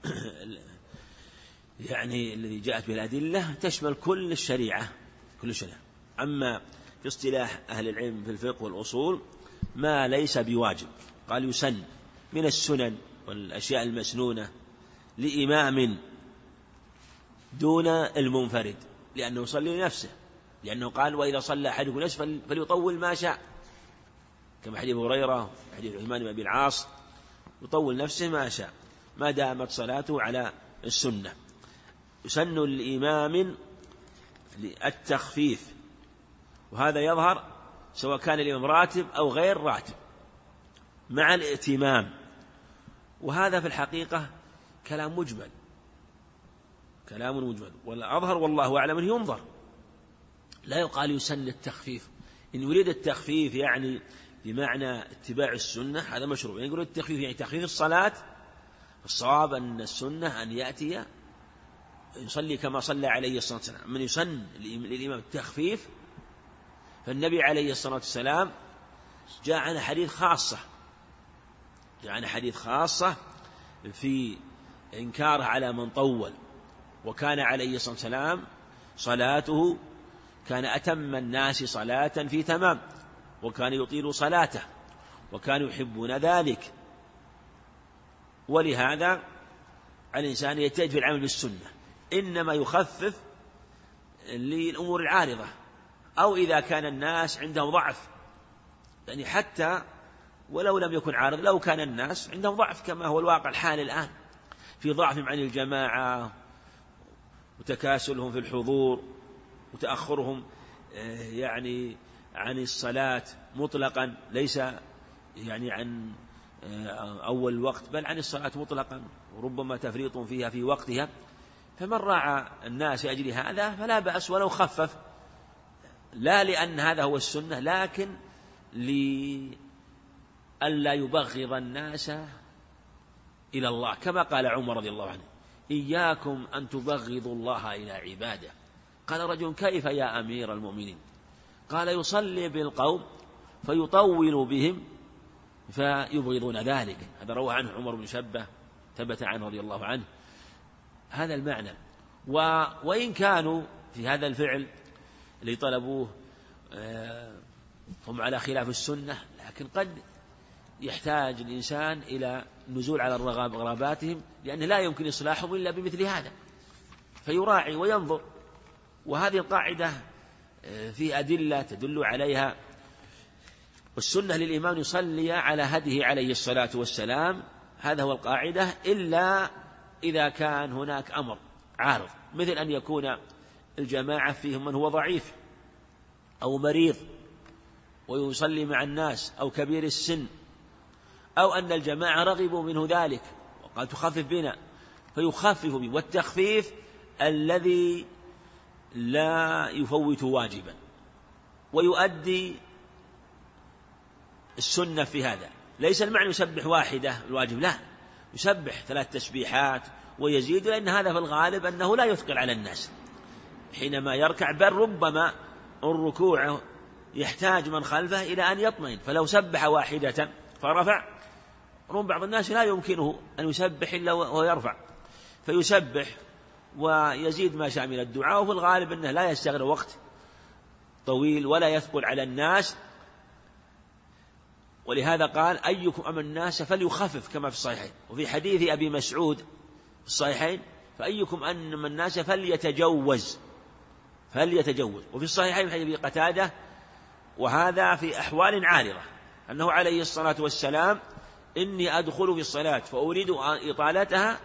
يعني الذي جاءت به الأدلة تشمل كل الشريعة. أما في اصطلاح أهل العلم في الفقه والأصول ما ليس بواجب، قال يسن من السنن والأشياء المسنونة لإمام دون المنفرد، لأنه يصلي لنفسه، لأنه قال: وإذا صلى أحدكم نصفا فليطول ما شاء، كما حديث هريرة حديث عثمان بن أبي العاص، يطول نفسه ما شاء ما دامت صلاته على السنة. يسن الإمام التخفيف، وهذا يظهر سواء كان الإمام راتب أو غير راتب مع الائتمام. وهذا في الحقيقة كلام مجمل، والأظهر والله أعلم أنه ينظر، لا يقال يسن التخفيف. إن يريد التخفيف يعني بمعنى اتباع السنة هذا مشروع، يعني يقول التخفيف يعني تخفيف الصلاة، الصواب أن السنة أن يأتي يصلي كما صلى عليه الصلاة والسلام. من يسن للإمام التخفيف فالنبي عليه الصلاة والسلام جاء عن حديث خاصة في إنكاره على من طول، وكان عليه الصلاة والسلام صلاته كان أتم الناس صلاة في تمام، وكان يطيل صلاته، وكانوا يحبون ذلك. ولهذا على الإنسان يتجه في العمل بالسنة، إنما يخفف للأمور العارضة، أو إذا كان الناس عندهم ضعف، يعني حتى ولو لم يكن عارض، لو كان الناس عندهم ضعف كما هو الواقع الحال الآن، في ضعف عن الجماعة وتكاسلهم في الحضور وتأخرهم يعني عن الصلاة مطلقا، ليس يعني عن أول الوقت بل عن الصلاة مطلقا، وربما تفريط فيها في وقتها. فمن راعى الناس لأجل هذا فلا بأس ولو خفف، لا لأن هذا هو السنة، لكن لألا يبغض الناس إلى الله، كما قال عمر رضي الله عنه: إياكم أن تبغضوا الله إلى عباده. قال رجل: كيف يا أمير المؤمنين؟ قال: يصلي بالقوم فيطول بهم فيبغضون ذلك. هذا روى عنه عمر بن شبة، ثبت عنه رضي الله عنه هذا المعنى. وإن كانوا في هذا الفعل اللي طلبوه هم على خلاف السنة، لكن قد يحتاج الإنسان إلى النزول على رغباتهم، لأنه لا يمكن إصلاحهم إلا بمثل هذا، فيراعي وينظر. وهذه القاعدة في أدلة تدل عليها. والسنة للإمام يصلي على هديه عليه الصلاة والسلام، هذا هو القاعدة، إلا إذا كان هناك أمر عارض، مثل أن يكون الجماعة فيهم من هو ضعيف أو مريض ويصلي مع الناس، أو كبير السن، أو أن الجماعة رغبوا منه ذلك وقال: تخفف بنا، فيخفف به. والتخفيف الذي لا يفوت واجبا، ويؤدي السنة في هذا. ليس المعنى يسبح واحدة الواجب، لا، يسبح 3 تسبيحات ويزيد، لأن هذا في الغالب أنه لا يثقل على الناس حينما يركع، بل ربما الركوع يحتاج من خلفه إلى أن يطمئن، فلو سبح واحدة فرفع، بعض الناس لا يمكنه أن يسبح إلا وهو يرفع، فيسبح ويزيد ما شاء من الدعاء، وفي الغالب أنه لا يستغرق وقت طويل ولا يثقل على الناس. ولهذا قال: أيكم أمن الناس فليخفف، كما في الصحيحين. وفي حديث أبي مسعود في الصحيحين: فأيكم أمن الناس فليتجوز. وفي الصحيحين حديث أبي قتادة، وهذا في أحوال عارضة، أنه عليه الصلاة والسلام: إني أدخل في الصلاة فأريد إطالتها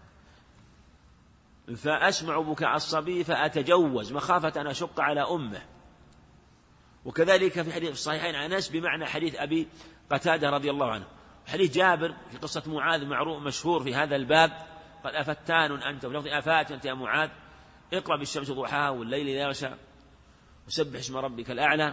فأسمع بكاء الصبي فأتجوز مخافة أن أشق على أمه. وكذلك في حديث الصحيحين عن أنس بمعنى حديث أبي قتادة رضي الله عنه. حديث جابر في قصة معاذ معروف مشهور في هذا الباب: قد أفتان أنت، ولفظ أفات أنت يا معاذ، اقرأ بالشمس ضحاها والليل إذا يغشى وسبح اسم ربك الأعلى.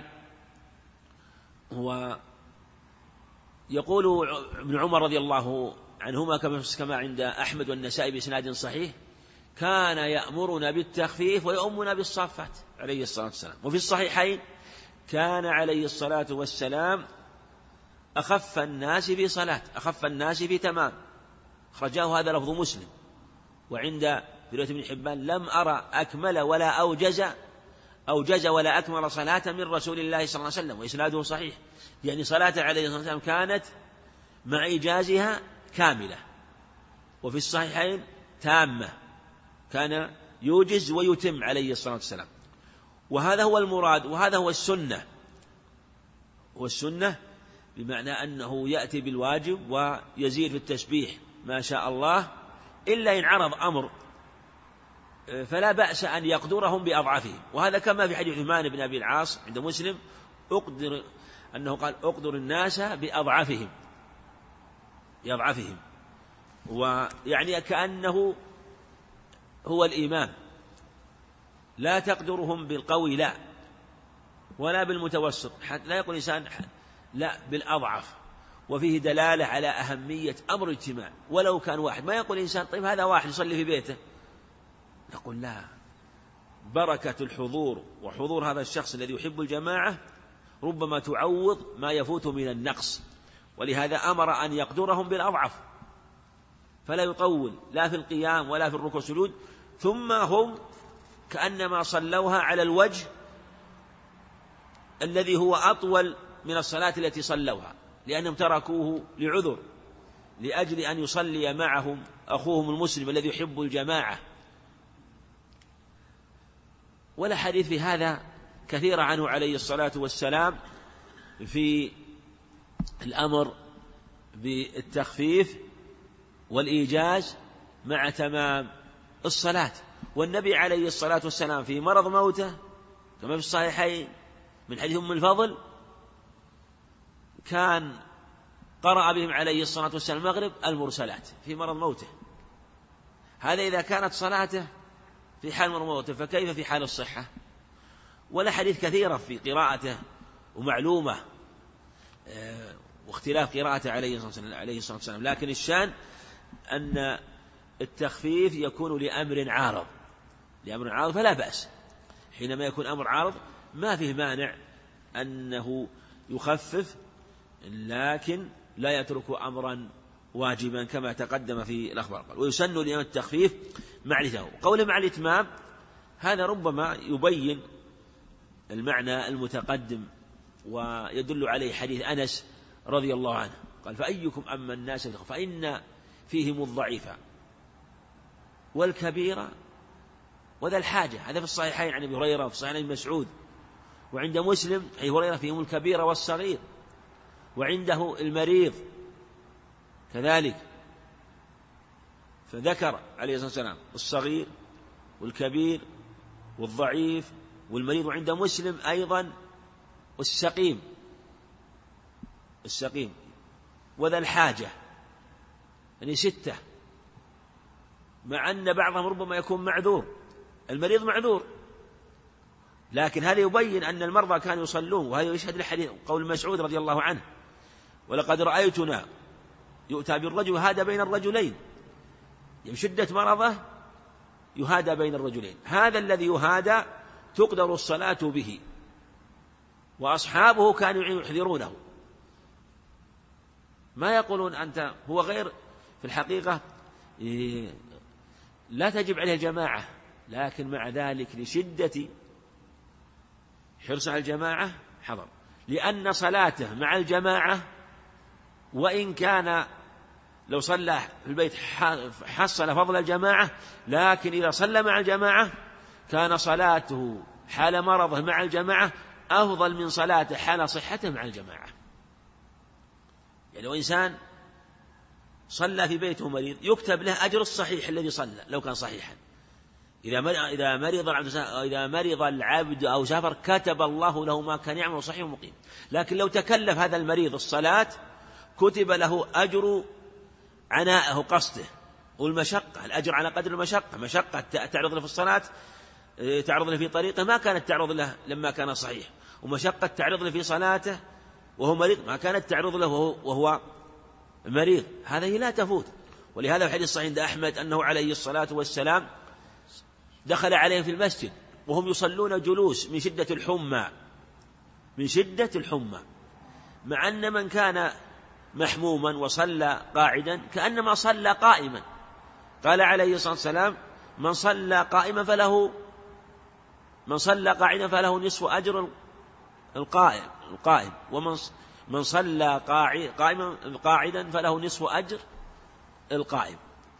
ويقول ابن عمر رضي الله عنهما كما عند أحمد والنسائي بإسناد صحيح: كان يأمرنا بالتخفيف ويؤمنا بالصافات عليه الصلاة والسلام. وفي الصحيحين: كان عليه الصلاة والسلام أخف الناس في صلاة، أخف الناس في تمام، خرجاه هذا لفظ مسلم. وعند رواية ابن حبان: لم أرى أكمل ولا أوجز ولا أكمل صلاة من رسول الله صلى الله عليه وسلم، وإسناده صحيح، يعني صلاة عليه الصلاة والسلام كانت مع إيجازها كاملة. وفي الصحيحين: تامة، كان يوجز ويتم عليه الصلاة والسلام. وهذا هو المراد، وهذا هو السنة. والسنة بمعنى أنه يأتي بالواجب ويزيد في التسبيح ما شاء الله، إلا إن عرض أمر فلا بأس أن يقدرهم بأضعافهم. وهذا كما في حديث عثمان بن أبي العاص عند مسلم أنه قال أقدر الناس بأضعافهم، ويعني كأنه هو الإمام، لا تقدرهم بالقوي لا، ولا بالمتوسط، لا يقول إنسان لا، بالأضعف. وفيه دلالة على أهمية أمر الاجتماع، ولو كان واحد. ما يقول إنسان طيب هذا واحد يصلي في بيته، نقول لا، بركة الحضور وحضور هذا الشخص الذي يحب الجماعة ربما تعوض ما يفوت من النقص، ولهذا أمر أن يقدرهم بالأضعف، فلا يطول لا في القيام ولا في الركوع والسجود، ثم هم كأنما صلوها على الوجه الذي هو أطول من الصلاة التي صلوها، لأنهم تركوه لعذر، لأجل أن يصلي معهم أخوهم المسلم الذي يحب الجماعة. ولا حديث في هذا كثير عنه عليه الصلاة والسلام في الأمر بالتخفيف والإيجاز مع تمام الصلاة. والنبي عليه الصلاة والسلام في مرض موته كما في الصحيحين من حديث أم الفضل كان قرأ بهم عليه الصلاة والسلام المغرب المرسلات في مرض موته. هذا إذا كانت صلاته في حال مرض موته فكيف في حال الصحة؟ ولا حديث كثيرة في قراءته ومعلومة واختلاف قراءته عليه الصلاة والسلام، لكن الشان أن التخفيف يكون لأمر عارض فلا بأس. حينما يكون أمر عارض ما فيه مانع أنه يخفف، لكن لا يترك أمرا واجبا كما تقدم في الأخبار. قال ويسن لمن التخفيف مع الإتمام. قول مع الإتمام هذا ربما يبين المعنى المتقدم، ويدل عليه حديث أنس رضي الله عنه قال فأيكم أما الناس فإن فيهم الضعيف والكبير وذا الحاجة. هذا في الصحيحين عن أبي هريرة وفي الصحيحين عن مسعود، وعند مسلم أبي هريرة فيهم الكبير والصغير، وعنده المريض كذلك، فذكر عليه الصلاة والسلام الصغير والكبير والضعيف والمريض، وعند مسلم أيضا السقيم وذا الحاجة، يعني 6، مع أن بعضهم ربما يكون معذور. المريض معذور، لكن هذا يبين أن المرضى كانوا يصلون، وهذا يشهد الحديث قول مسعود رضي الله عنه ولقد رأيتنا يؤتى بالرجل يهادى بين الرجلين، يعني شدة مرضه يهادى بين الرجلين. هذا الذي يهادى تقدر الصلاة به، وأصحابه كانوا يحذرونه، ما يقولون أنت هو غير في الحقيقة لا تجب عليه الجماعة، لكن مع ذلك لشدة حرص على الجماعة حضر، لأن صلاته مع الجماعة وإن كان لو صلى في البيت حصل فضل الجماعة، لكن إذا صلى مع الجماعة كان صلاته حال مرضه مع الجماعة أفضل من صلاته حال صحته مع الجماعة. يعني لو إنسان صلى في بيته مريض يكتب له أجر الصحيح الذي صلى لو كان صحيحا. إذا مرض العبد أو سافر كتب الله له ما كان يعمل صحيح ومقيم. لكن لو تكلف هذا المريض الصلاة كتب له أجر عنائه قصده والمشقة، الأجر على قدر المشقة، مشقة تعرض له في الصلاة تعرض له في طريقه ما كانت تعرض له لما كان صحيح، ومشقة تعرض له في صلاته وهو مريض ما كانت تعرض له وهو مريض، هذه لا تفوت. ولهذا في حديث صحيح عند أحمد أنه عليه الصلاة والسلام دخل عليهم في المسجد وهم يصلون جلوس من شدة الحمى، مع أن من كان محموما وصلى قاعدا كأنما صلى قائما. قال عليه الصلاة والسلام من صلى قاعدا فله نصف أجر القائم، ومن صلى قاعدا فله نصف أجر القائم.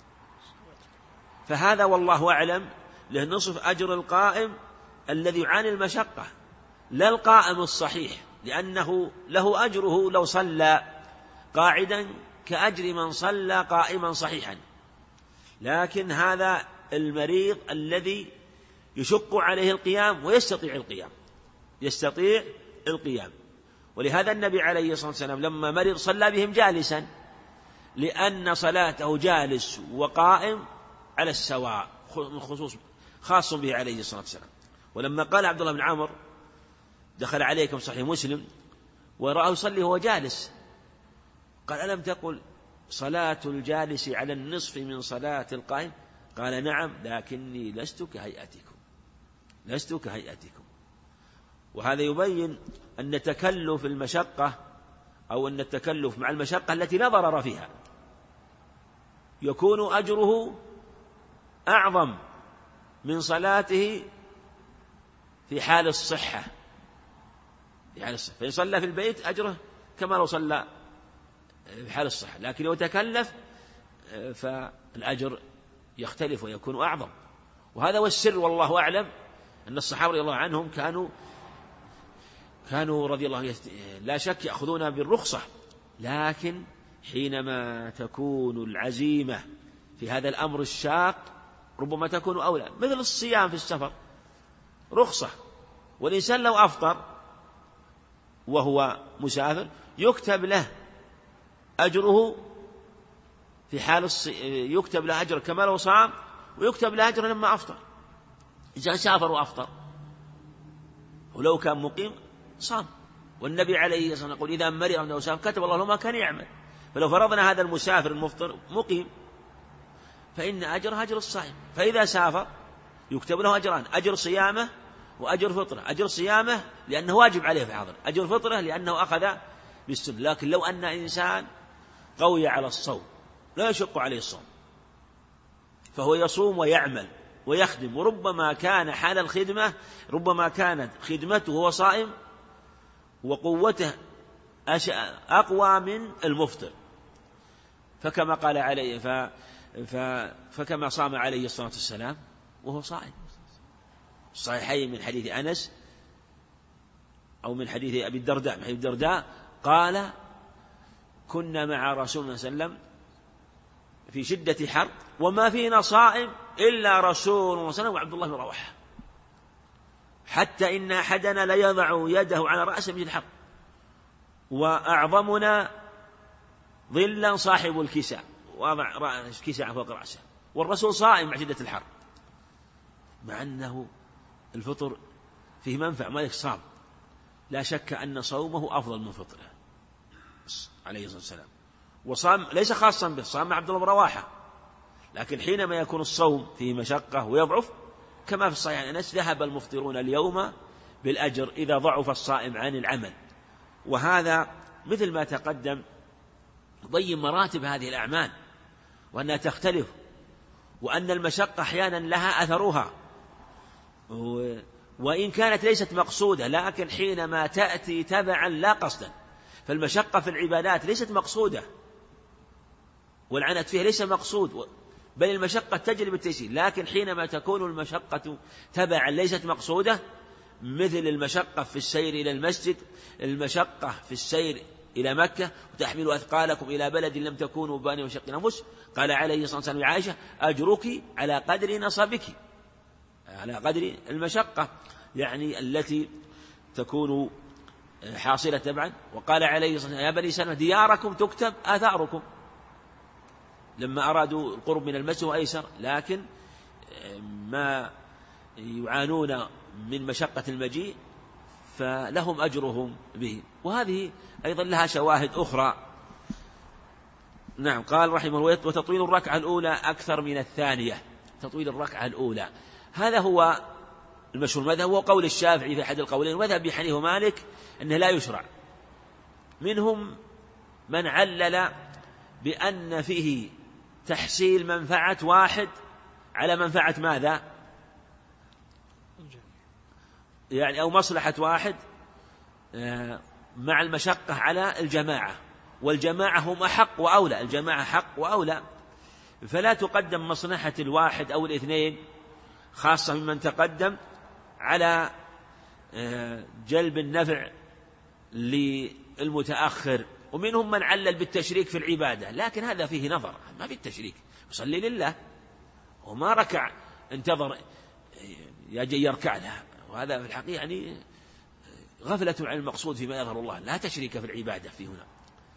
فهذا والله أعلم له نصف أجر القائم الذي يعاني المشقة، لا القائم الصحيح، لأنه له أجره لو صلى قاعدا كأجر من صلى قائما صحيحا. لكن هذا المريض الذي يشق عليه القيام يستطيع القيام. ولهذا النبي عليه الصلاة والسلام لما مرض صلى بهم جالسا، لأن صلاته جالس وقائم على السواء، خاص به عليه الصلاة والسلام. ولما قال عبد الله بن عمرو دخل عليكم صحيح مسلم ورآه يصلي وهو جالس، قال: ألم تقل صلاة الجالس على النصف من صلاة القائم؟ قال: نعم، لكني لست كهيئتكم. وهذا يبين أن تكلف المشقة أو أن التكلف مع المشقة التي لا ضرر فيها يكون أجره أعظم من صلاته في حال الصحة. فإن صلى في البيت أجره كما لو صلى في حال الصحة، لكن لو تكلف فالأجر يختلف ويكون أعظم. وهذا هو السر، والله أعلم، أن الصحابة رضي الله عنهم كانوا رضي الله عنهم لا شك يأخذون بالرخصة، لكن حينما تكون العزيمة في هذا الأمر الشاق ربما تكون أولى، مثل الصيام في السفر رخصة، والإنسان لو أفطر وهو مسافر يكتب له أجره في حال يكتب له أجر كما لو صام، ويكتب له أجر لما أفطر. إذا سافر وأفطر، ولو كان مقيم صام. والنبي عليه الصلاة والسلام يقول: إذا مرض أو سافر كتب الله له ما كان يعمل. فلو فرضنا هذا المسافر المفطر مقيم فإن أجره أجر الصائم. فإذا سافر يكتب له أجران: أجر صيامه وأجر فطره. أجر صيامه لأنه واجب عليه في الحضر، أجر فطره لأنه أخذ بالسنة. لكن لو أن إنسان قوي على الصوم لا يشق عليه الصوم، فهو يصوم ويعمل ويخدم، وربما كان حال الخدمة ربما كانت خدمته وهو صائم وقوته أقوى من المفطر، فكما قال عليه فكما صام عليه الصلاة والسلام وهو صائم. الصحيحين من حديث أنس أو من حديث أبي الدرداء، من حديث الدرداء قال: كنا مع رسول الله صلى الله عليه وسلم في شدة حر وما فينا صائم إلا رسول الله صلى الله عليه وسلم وعبد الله بن رواحة، حتى إن أحدنا ليضع يده على رأسه من الحر، وأعظمنا ظلا صاحب الكساء، وضع كساء فوق رأسه، والرسول صائم مع شدة الحر، مع أنه الفطر فيه منفع، مالك صام. لا شك أن صومه أفضل من فطره عليه الصلاة والسلام. وصام ليس خاصا به، صام مع عبد الله بن رواحة، لكن حينما يكون الصوم فيه مشقة ويضعف، كما في الصحيح عن أنس: ذهب المفطرون اليوم بالأجر إذا ضعف الصائم عن العمل. وهذا مثل ما تقدم ضي مراتب هذه الأعمال، وأنها تختلف، وأن المشقة أحيانا لها أثرها، وإن كانت ليست مقصودة، لكن حينما تأتي تبعا لا قصدا. فالمشقة في العبادات ليست مقصودة، والعنت فيها ليس مقصود، بل المشقة تجلب التيسير. لكن حينما تكون المشقة تبعا ليست مقصودة، مثل المشقة في السير إلى المسجد، المشقة في السير إلى مكة، وتحمل أثقالكم إلى بلد لم تكونوا باني وشق الأنفس، قال عليه الصلاة والسلام لعائشة: أجرك على قدر نصبك، على قدر المشقة يعني التي تكون حاصلة تبعا. وقال عليه الصلاة والسلام: يا بني سلمة دياركم تكتب آثاركم، لما أرادوا القرب من المسجد وأيسر، لكن ما يعانون من مشقة المجيء فلهم أجرهم به. وهذه أيضا لها شواهد أخرى. نعم، قال رحمه الله: وتطويل الركعة الأولى أكثر من الثانية. تطويل الركعة الأولى هذا هو المشهور مذهب، هو قول الشافعي في أحد القولين، ومذهب أبي حنيفة ومالك أنه لا يشرع. منهم من علل بأن فيه تحصيل منفعة واحد على منفعة ماذا؟ يعني أو مصلحة واحد مع المشقة على الجماعة، والجماعة هم أحق وأولى، الجماعة حق وأولى، فلا تقدم مصلحة الواحد أو الاثنين خاصة ممن تقدم على جلب النفع للمتأخر. ومنهم من علل بالتشريك في العبادة، لكن هذا فيه نظر، ما في التشريك، يصلي لله وما ركع انتظر يركع لها، وهذا في الحقيقة يعني غفلة عن المقصود فيما يظهر الله، لا تشريك في العبادة في هنا.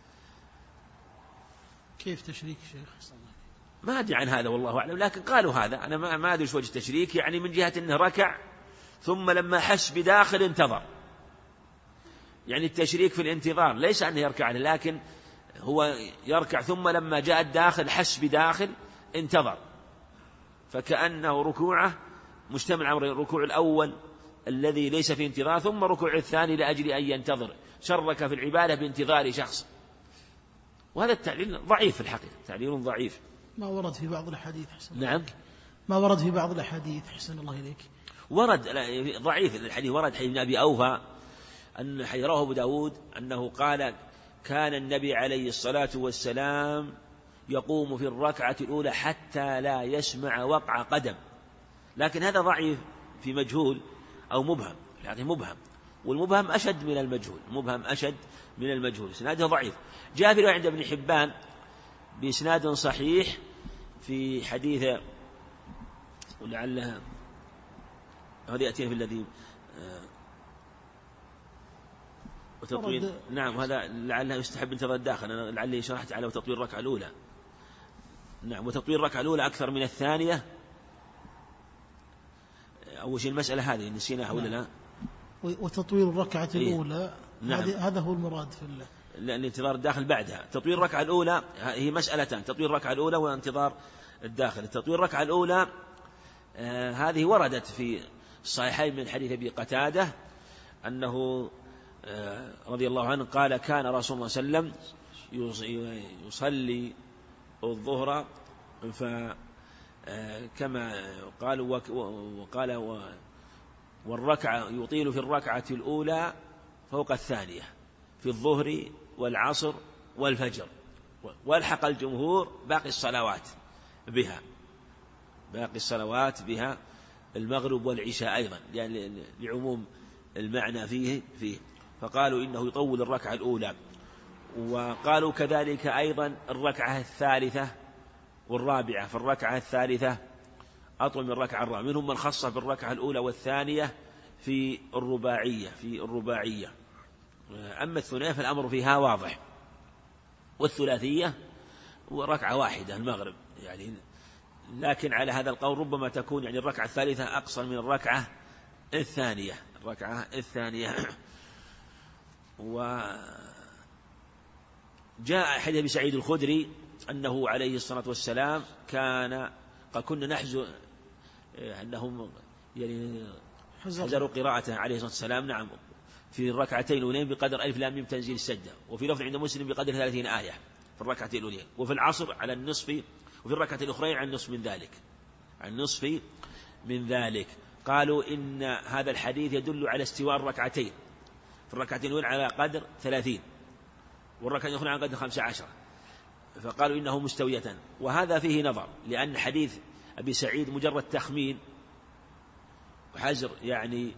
كيف تشريك شيخ؟ ما أدري عن هذا والله أعلم، لكن قالوا هذا، أنا ما أدري وجه التشريك، يعني من جهة أنه ركع ثم لما حس بداخل انتظر، يعني التشريك في الانتظار ليس أنه يركع، لكن هو يركع ثم لما جاء الداخل حس بداخل انتظر، فكأنه ركوعه مجتمع على الركوع الأول الذي ليس فيه انتظار، ثم ركوع الثاني لأجل أن ينتظر، شرك في العبادة بانتظار شخص، وهذا التعليل ضعيف في الحقيقة، تعليل ضعيف. ما ورد في بعض الأحاديث حسن. نعم، ما ورد في بعض الأحاديث حسن الله إليك. ورد ضعيف الحديث، ورد حديث ابن أبي أوفى أن رواه أبو داود أنه قال كان النبي عليه الصلاة والسلام يقوم في الركعة الأولى حتى لا يسمع وقع قدم، لكن هذا ضعيف في مجهول أو مبهم، يعني مبهم، والمبهم أشد من المجهول، مبهم أشد من المجهول، إسناده ضعيف. جاء في رواية عند ابن حبان بإسناد صحيح في حديث، ولعلها هذا يأتي في الذي وتطويل، نعم هذا لعلها يستحب انتظار الداخل، أنا لعلي شرحت على وتطويل الركعة الأولى، نعم وتطويل الركعة الأولى أكثر من الثانية. أول شيء المسألة هذه نسيناها ولا لا؟ وتطويل الركعة الأولى، نعم. هذا هو المراد في الله، لأن انتظار الداخل بعدها. تطويل الركعة الأولى هي مسألتان، تطويل الركعة الأولى وانتظار الداخل. تطويل الركعة الأولى هذه وردت في الصحيحين من حديث أبي قتادة أنه رضي الله عنه قال كان رسول الله صلى الله عليه وسلم يصلي الظهر كما قال وقال والركعة يطيل في الركعة الأولى فوق الثانية في الظهر والعصر والفجر، والحق الجمهور باقي الصلوات بها المغرب والعشاء أيضا، يعني لعموم المعنى فيه فقالوا إنه يطول الركعة الأولى، وقالوا كذلك أيضا الركعة الثالثة والرابعة، في الركعة الثالثة أطول من الركعة الرابعة، منهم من خص بالركعة الأولى والثانية في الرباعية. أما الثنائية فالأمر فيها واضح، والثلاثية وركعة واحدة المغرب يعني، لكن على هذا القول ربما تكون يعني الركعة الثالثة أقصر من الركعة الثانية. وجاء حديث أبي سعيد الخدري أنه عليه الصلاة والسلام كنا نحزن أنهم يعني حذروا قراءته عليه الصلاة والسلام، نعم، في الركعتين الأولين بقدر 1000 لام ميم تنزيل السجدة، وفي لفظ عند مسلم بقدر 30 آية في الركعتين الأولين، وفي العصر على النصف، وفي الركعة الأخرى عن النصف من ذلك. قالوا إن هذا الحديث يدل على استواء الركعتين، في الركعتين الأولى على قدر 30 والركعة الأخرى على قدر 15، فقالوا إنه مستوية، وهذا فيه نظر، لأن حديث أبي سعيد مجرد تخمين وحزر، يعني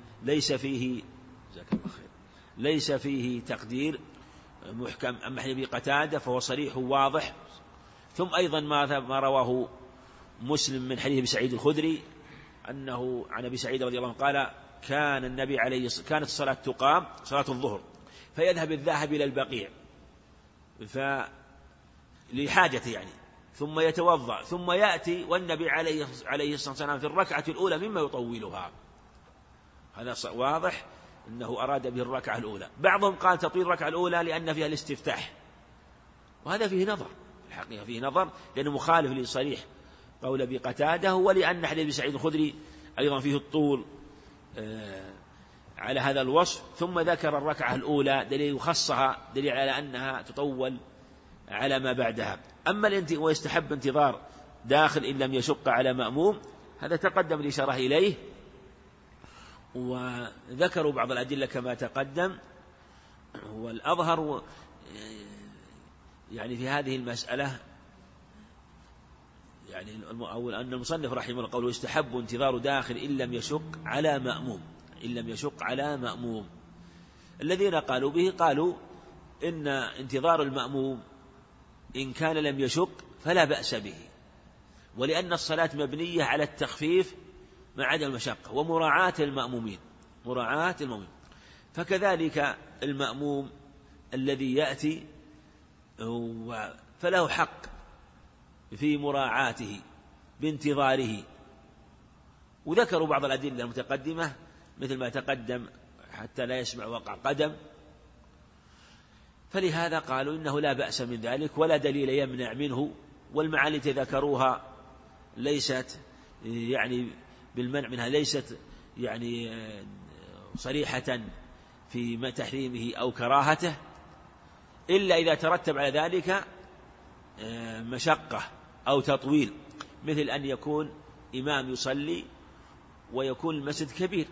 ليس فيه تقدير محكم. أما حديث أبي قتادة فهو صريح واضح. ثم أيضا ما رواه مسلم من حديث أبي سعيد الخدري أنه عن أبي سعيد رضي الله عنه قال كان النبي كانت الصلاة تقام صلاة الظهر فيذهب الذاهب إلى البقيع لحاجته يعني، ثم يتوضأ ثم يأتي والنبي عليه الصلاة والسلام في الركعة الأولى مما يطولها. هذا واضح أنه أراد به الركعة الأولى. بعضهم قال تطويل الركعة الأولى لأن فيها الاستفتاح، وهذا فيه نظر، الحقيقة فيه نظر، لأنه مخالف لصريح قول أبي قتادة، ولأن حديث أبي سعيد الخدري أيضا فيه الطول على هذا الوصف. ثم ذكر الركعة الأولى دليل يخصها، دليل على أنها تطول على ما بعدها. أما ويستحب انتظار داخل إن لم يشق على مأموم، هذا تقدم الإشارة إليه، وذكروا بعض الأدلة كما تقدم. والأظهر يعني في هذه المسألة يعني أن المصنف رحمه الله قوله يستحب انتظار داخل إن لم يشق على مأموم. الذين قالوا به قالوا إن انتظار المأموم إن كان لم يشق فلا بأس به، ولأن الصلاة مبنية على التخفيف مع عدم المشقة ومراعاة المأمومين، مراعاة المأمومين. فكذلك المأموم الذي يأتي فله حق في مراعاته بانتظاره. وذكروا بعض الأدلة المتقدمة مثل ما تقدم حتى لا يسمع وقع قدم، فلهذا قالوا إنه لا بأس من ذلك ولا دليل يمنع منه. والمعاني التي ذكروها ليست يعني بالمنع منها، ليست يعني صريحة في تحريمه أو كراهته، إلا إذا ترتب على ذلك مشقة أو تطويل، مثل أن يكون إمام يصلي ويكون المسجد كبير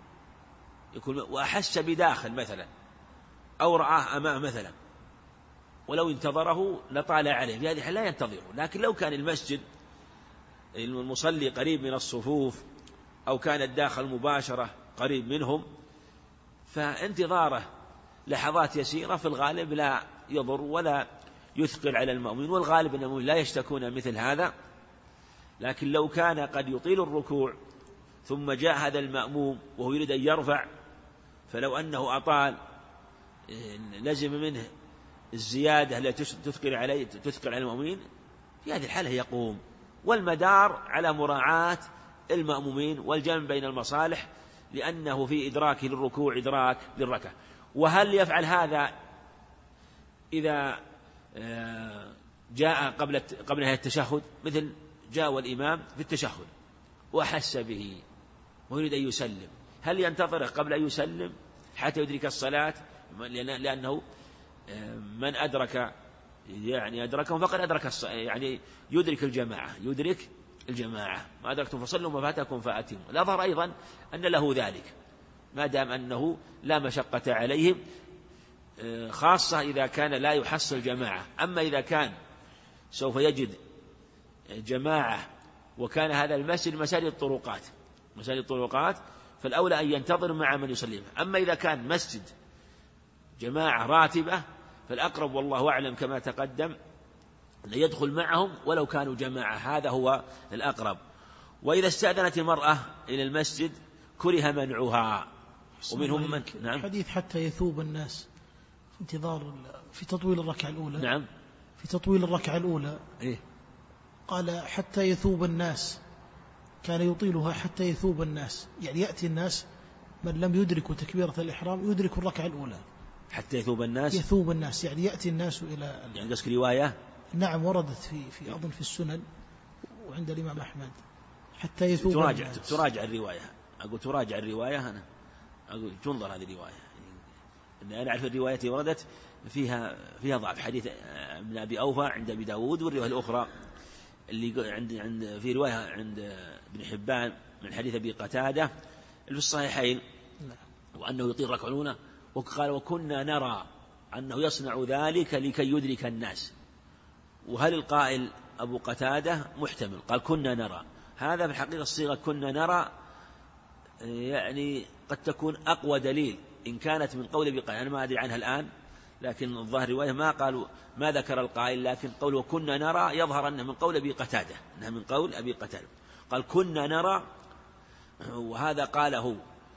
وأحس بداخل مثلا أو رآه أمام مثلا، ولو انتظره لطال عليه، في هذه الحالة لا ينتظره. لكن لو كان المسجد المصلي قريب من الصفوف أو كان الداخل مباشرة قريب منهم، فانتظاره لحظات يسيرة في الغالب لا يضر ولا يثقل على المؤمن، والغالب أن المؤمن لا يشتكون مثل هذا. لكن لو كان قد يطيل الركوع ثم جاء هذا المأموم وهو يريد أن يرفع، فلو أنه أطال لزم منه الزيادة التي تثقل على المؤمنين، في هذه الحالة يقوم. والمدار على مراعاة المأمومين والجمع بين المصالح، لأنه في إدراكه للركوع إدراك للركعة. وهل يفعل هذا إذا جاء قبل نهاية التشهد؟ مثل جاء والإمام في التشهد وأحس به ويريد أن يسلم، هل ينتظره قبل أن يسلم حتى يدرك الصلاة؟ لأنه من أدرك يعني أدركهم فقد أدرك يعني يدرك الجماعة، ما أدركتم فصلوا ما فاتكم فأتموا. الأظهر أيضا أن له ذلك ما دام أنه لا مشقة عليهم، خاصة إذا كان لا يحصل جماعة. أما إذا كان سوف يجد جماعة وكان هذا المسجد مساجد الطرقات فالأولى أن ينتظر مع من يصلي. أما إذا كان مسجد جماعة راتبة فالأقرب والله أعلم كما تقدم أن يدخل معهم ولو كانوا جماعة، هذا هو الأقرب. وإذا استأذنت المرأة إلى المسجد كره منعها. ومنهم من حديث حتى يثوب الناس في تطويل الركعة الأولى. نعم، في تطويل الركعة الأولى إيه؟ قال حتى يثوب الناس، كان يطيلها حتى يثوب الناس، يعني يأتي الناس من لم يدركوا تكبيرة الإحرام يدرك الركعة الأولى حتى يثوب الناس يعني يأتي الناس إلى يعني قصدك رواية؟ نعم وردت في أظن في السنن وعند الإمام أحمد حتى يثوب الناس. تراجع الرواية، أقول تراجع الرواية، أنا أقول تنظر هذه الرواية، يعني أنا أعرف الرواية التي وردت فيها ضعف. حديث ابن أبي أوفى عند أبي داود، والرواية الأخرى اللي عند في رواية عند ابن حبان من حديث أبي قتادة في الصحيحين وأنه يطيل ركعة الأولى، وقال وكنا نرى أنه يصنع ذلك لكي يدرك الناس. وهل القائل أبو قتادة محتمل، قال كنا نرى، هذا في الحقيقة الصيغة كنا نرى يعني قد تكون أقوى دليل إن كانت من قول أبي قتادة. أنا ما أدري عنها الآن، لكن الظاهر رواية ما ذكر القائل، لكن قول وكنا نرى يظهر أنه من قول أبي قتادة، أنه من قول أبي قتادة. قال كنا نرى، وهذا قاله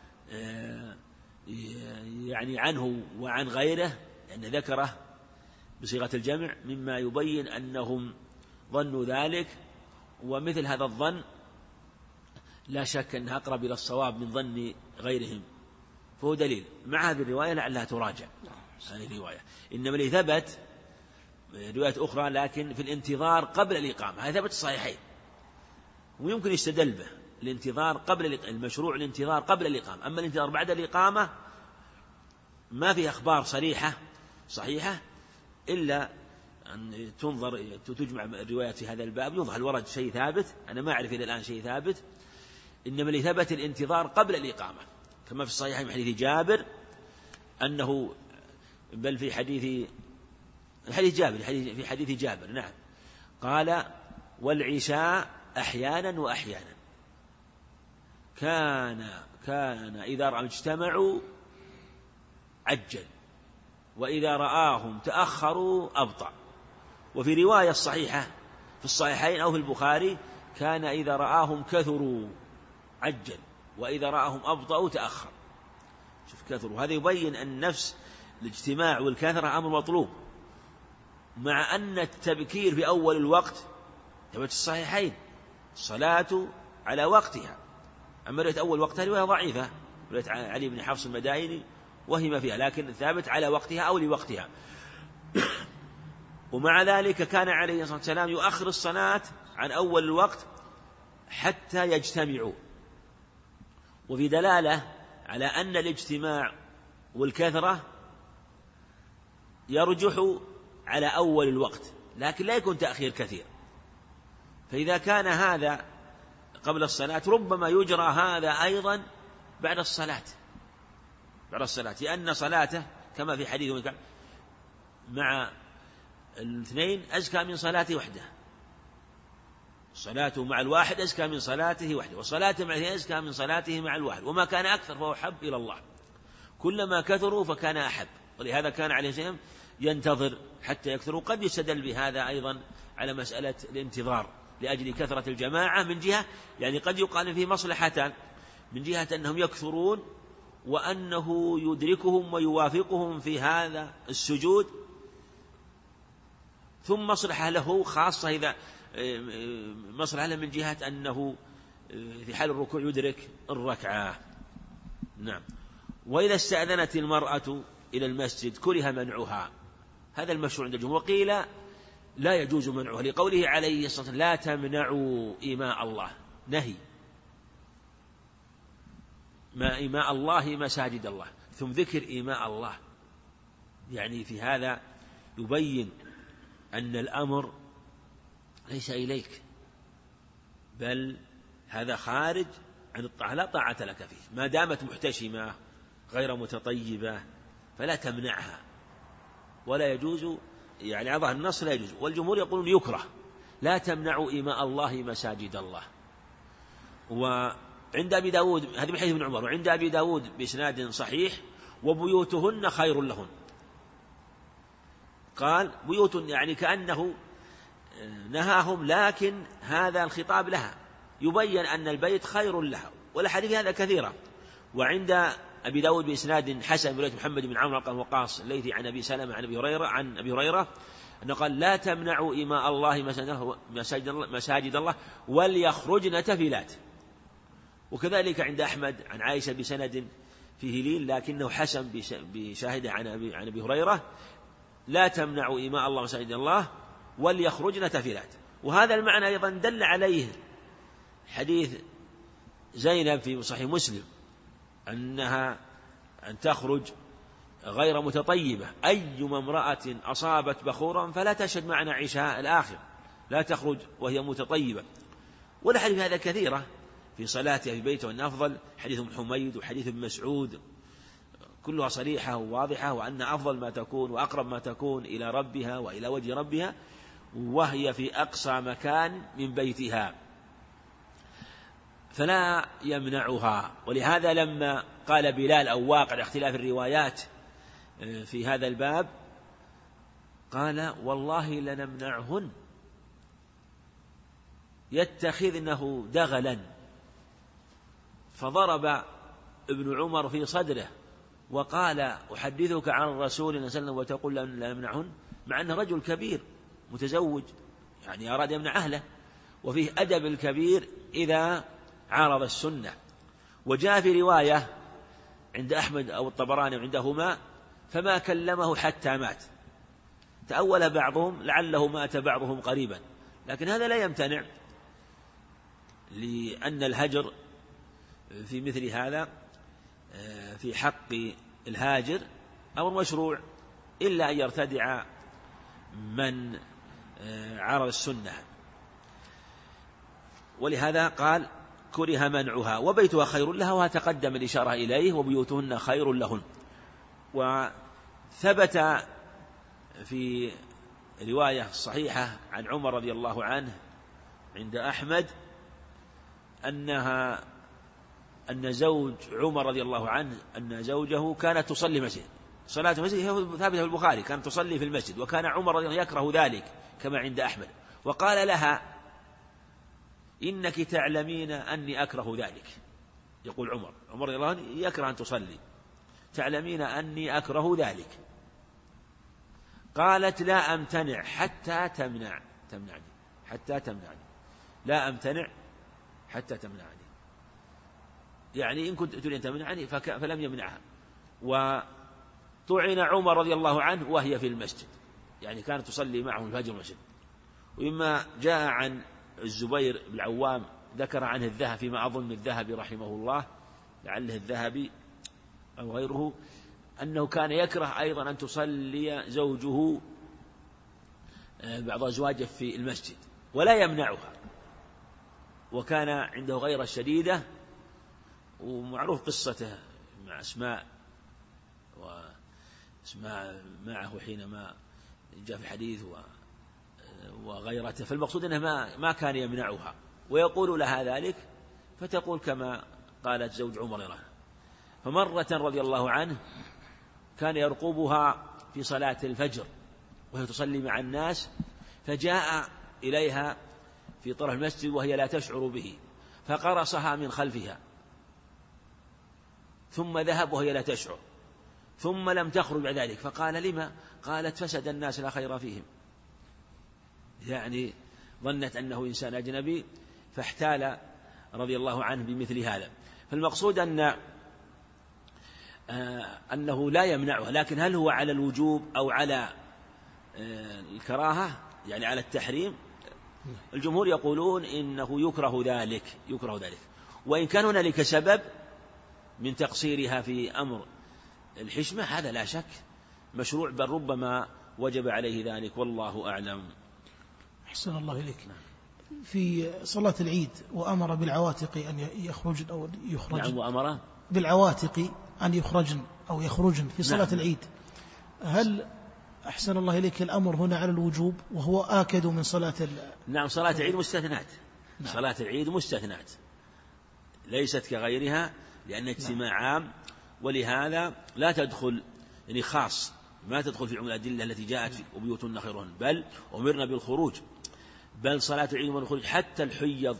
يعني عنه وعن غيره، لأن ذكره بصيغة الجمع مما يبين أنهم ظنوا ذلك. ومثل هذا الظن لا شك أنها أقرب إلى الصواب من ظن غيرهم، فهو دليل. مع هذه الرواية لعلها تراجع هذه الرواية. إنما اللي ثبت رواية أخرى لكن في الانتظار قبل الإقامة، هذا ثبت الصحيحين ويمكن يستدل به. الانتظار قبل المشروع الانتظار قبل الإقامة. أما الانتظار بعد الإقامة ما في أخبار صحيحة إلا أن تنظر تجمع الروايات في هذا الباب، يظهر الورد شيء ثابت، أنا ما أعرف إلى الآن شيء ثابت. إنما اللي ثبت الانتظار قبل الإقامة، كما في الصحيح من حديث جابر أنه بل في حديث جابر نعم قال والعشاء أحيانا وأحيانا كان إذا رأى اجتمعوا عجل وإذا رآهم تأخروا أبطأ. وفي رواية الصحيحة في الصحيحين أو في البخاري كان إذا رآهم كثروا عجل، وإذا رآهم أبطأوا تأخر. شوف كثروا، هذا يبين أن نفس الاجتماع والكثرة أمر مطلوب، مع أن التبكير في أول الوقت ثبت الصحيحين الصلاة على وقتها. أما رواية أول وقتها رواية ضعيفة، رواية علي بن حفص المدائني وهم فيها، لكن ثابت على وقتها أو لوقتها. ومع ذلك كان عليه الصلاة والسلام يؤخر الصلاة عن أول الوقت حتى يجتمعوا، وفي دلالة على أن الاجتماع والكثرة يرجح على أول الوقت، لكن لا يكون تأخير كثير. فإذا كان هذا قبل الصلاة ربما يجرى هذا أيضا بعد الصلاة، لأن صلاته كما في حديث مع الاثنين أزكى من صلاته وحده، صلاته مع الواحد أزكى من صلاته وحده، وصلاته مع الاثنين أزكى من صلاته مع الواحد، وما كان أكثر فهو أحب إلى الله، كلما كثروا فكان أحب. ولهذا كان عليه السلام ينتظر حتى يكثروا. قد يستدل بهذا أيضا على مسألة الانتظار لأجل كثرة الجماعة من جهة، يعني قد يقال فيه مصلحتان، من جهة أنهم يكثرون وأنه يدركهم ويوافقهم في هذا السجود، ثم مصلحة له خاصة إذا مصلحة له من جهة أنه في حال الركوع يدرك الركعة. نعم. وإذا استأذنت المرأة إلى المسجد كره منعها، هذا المشروع عند الجمهور، وقيل لا يجوز منعها لقوله عليه الصلاة والسلام لا تمنعوا إماء الله، نهي ما إماء الله مساجد الله، ثم ذكر إماء الله، يعني في هذا يبين أن الأمر ليس إليك، بل هذا خارج عن الطاعة، لا طاعة لك فيه، ما دامت محتشمة غير متطيبة فلا تمنعها، ولا يجوز، يعني على ظاهر النص لا يجوز، والجمهور يقولون يكره، لا تمنعوا إماء الله مساجد الله. وعند أبي داود هذا من حديث ابن عمر، وعند أبي داود بإسناد صحيح وبيوتهن خير لهن، قال بيوت يعني كأنه نهاهم، لكن هذا الخطاب لها يبين أن البيت خير لها، والحديث هذا كثيرة. وعند أبي داود بإسناد حسن برواية محمد بن عمرو بن وقاص الليثي عن أبي سلمة عن أبي هريرة أنه قال لا تمنعوا إماء الله مساجد الله وليخرجن تفلات. وكذلك عند أحمد عن عائشة بسند فيه لين لكنه حسن بشاهده عن أبي هريرة لا تمنعوا إماء الله مساجد الله وليخرجن تفلات. وهذا المعنى أيضا دل عليه حديث زينب في صحيح مسلم أنها أن تخرج غير متطيبة، أيما امرأة أصابت بخورا فلا تشهد معنا عشاء الآخر، لا تخرج وهي متطيبة. والحديث هذا كثيرة في صلاتها في بيته، وأن أفضل حديث ابن حميد وحديث ابن مسعود كلها صريحة وواضحة، وأن أفضل ما تكون وأقرب ما تكون إلى ربها وإلى وجه ربها وهي في أقصى مكان من بيتها، فلا يمنعها. ولهذا لما قال بلال أو واقع اختلاف الروايات في هذا الباب قال والله لنمنعهن يتخذنه دغلا، فضرب ابن عمر في صدره وقال أحدثك عن الرسول صلى الله عليه وسلم وتقول لا نمنعهن، مع أنه رجل كبير متزوج يعني أراد يمنع أهله، وفيه أدب الكبير إذا عارض السنة. وجاء في رواية عند أحمد أو الطبراني عندهما فما كلمه حتى مات، تأول بعضهم لعله مات بعضهم قريبا، لكن هذا لا يمتنع، لأن الهجر في مثل هذا في حق الهاجر أمر مشروع إلا أن يرتدع من عارض السنة. ولهذا قال كره منعها وبيتها خير لها، وتقدم الإشارة إليه وبيوتهن خير لهن. وثبت في رواية صحيحة عن عمر رضي الله عنه عند أحمد أن زوج عمر رضي الله عنه أن زوجه كانت تصلي المسجد، صلاة المسجد هي ثابتة في البخاري، كانت تصلي في المسجد، وكان عمر رضي الله عنه يكره ذلك كما عند أحمد، وقال لها إنك تعلمين أني أكره ذلك. يقول عمر رضي الله عنه يكره أن تصلي، تعلمين أني أكره ذلك. قالت لا أمتنع حتى تمنعني حتى تمنعني، لا أمتنع حتى تمنعني، يعني إن كنت تريد أن تمنعني فلم يمنعها. وطعن عمر رضي الله عنه وهي في المسجد، يعني كانت تصلي معه الفجر المسجد. ومما جاء عن الزبير بن العوام ذكر عنه الذهبي، فيما أظن الذهبي رحمه الله، لعله الذهبي أو غيره، أنه كان يكره أيضا أن تصلي زوجه بعض أزواجه في المسجد ولا يمنعها، وكان عنده غيرة شديدة. ومعروف قصته مع أسماء، وأسماء معه حينما جاء في الحديث وغيرته، فالمقصود أنه ما كان يمنعها ويقول لها ذلك، فتقول كما قالت زوج عمر له. فمرة رضي الله عنه كان يرقبها في صلاة الفجر وهي تصلي مع الناس، فجاء إليها في طرف المسجد وهي لا تشعر به، فقرصها من خلفها، ثم ذهب وهي لا تشعر، ثم لم تخرج بعد ذلك. فقال لما؟ قالت فسد الناس لا خير فيهم، يعني ظنت أنه إنسان أجنبي، فاحتال رضي الله عنه بمثل هذا. فالمقصود أنه لا يمنعها، لكن هل هو على الوجوب أو على الكراهة، يعني على التحريم؟ الجمهور يقولون إنه يكره ذلك، وإن كان هنالك سبب من تقصيرها في أمر الحشمة هذا لا شك مشروع، بل ربما وجب عليه ذلك، والله أعلم. أحسن الله إليك. في صلاة العيد وأمر بالعواتق أن يخرجن أو يخرجن. نعم، وأمر بالعواتق أن يخرجن أو يخرجن في صلاة نعم. العيد، هل أحسن الله إليك الأمر هنا على الوجوب وهو آكد من صلاة نعم، صلاة العيد مستثنات. نعم. صلاة العيد مستثنات ليست كغيرها، لأن اجتماع عام، ولهذا لا تدخل، يعني خاص، ما تدخل في عموم الأدلة التي جاءت في وبيوتهن خير، بل أمرنا بالخروج، بل صلاة العيد والخروج، حتى الحيض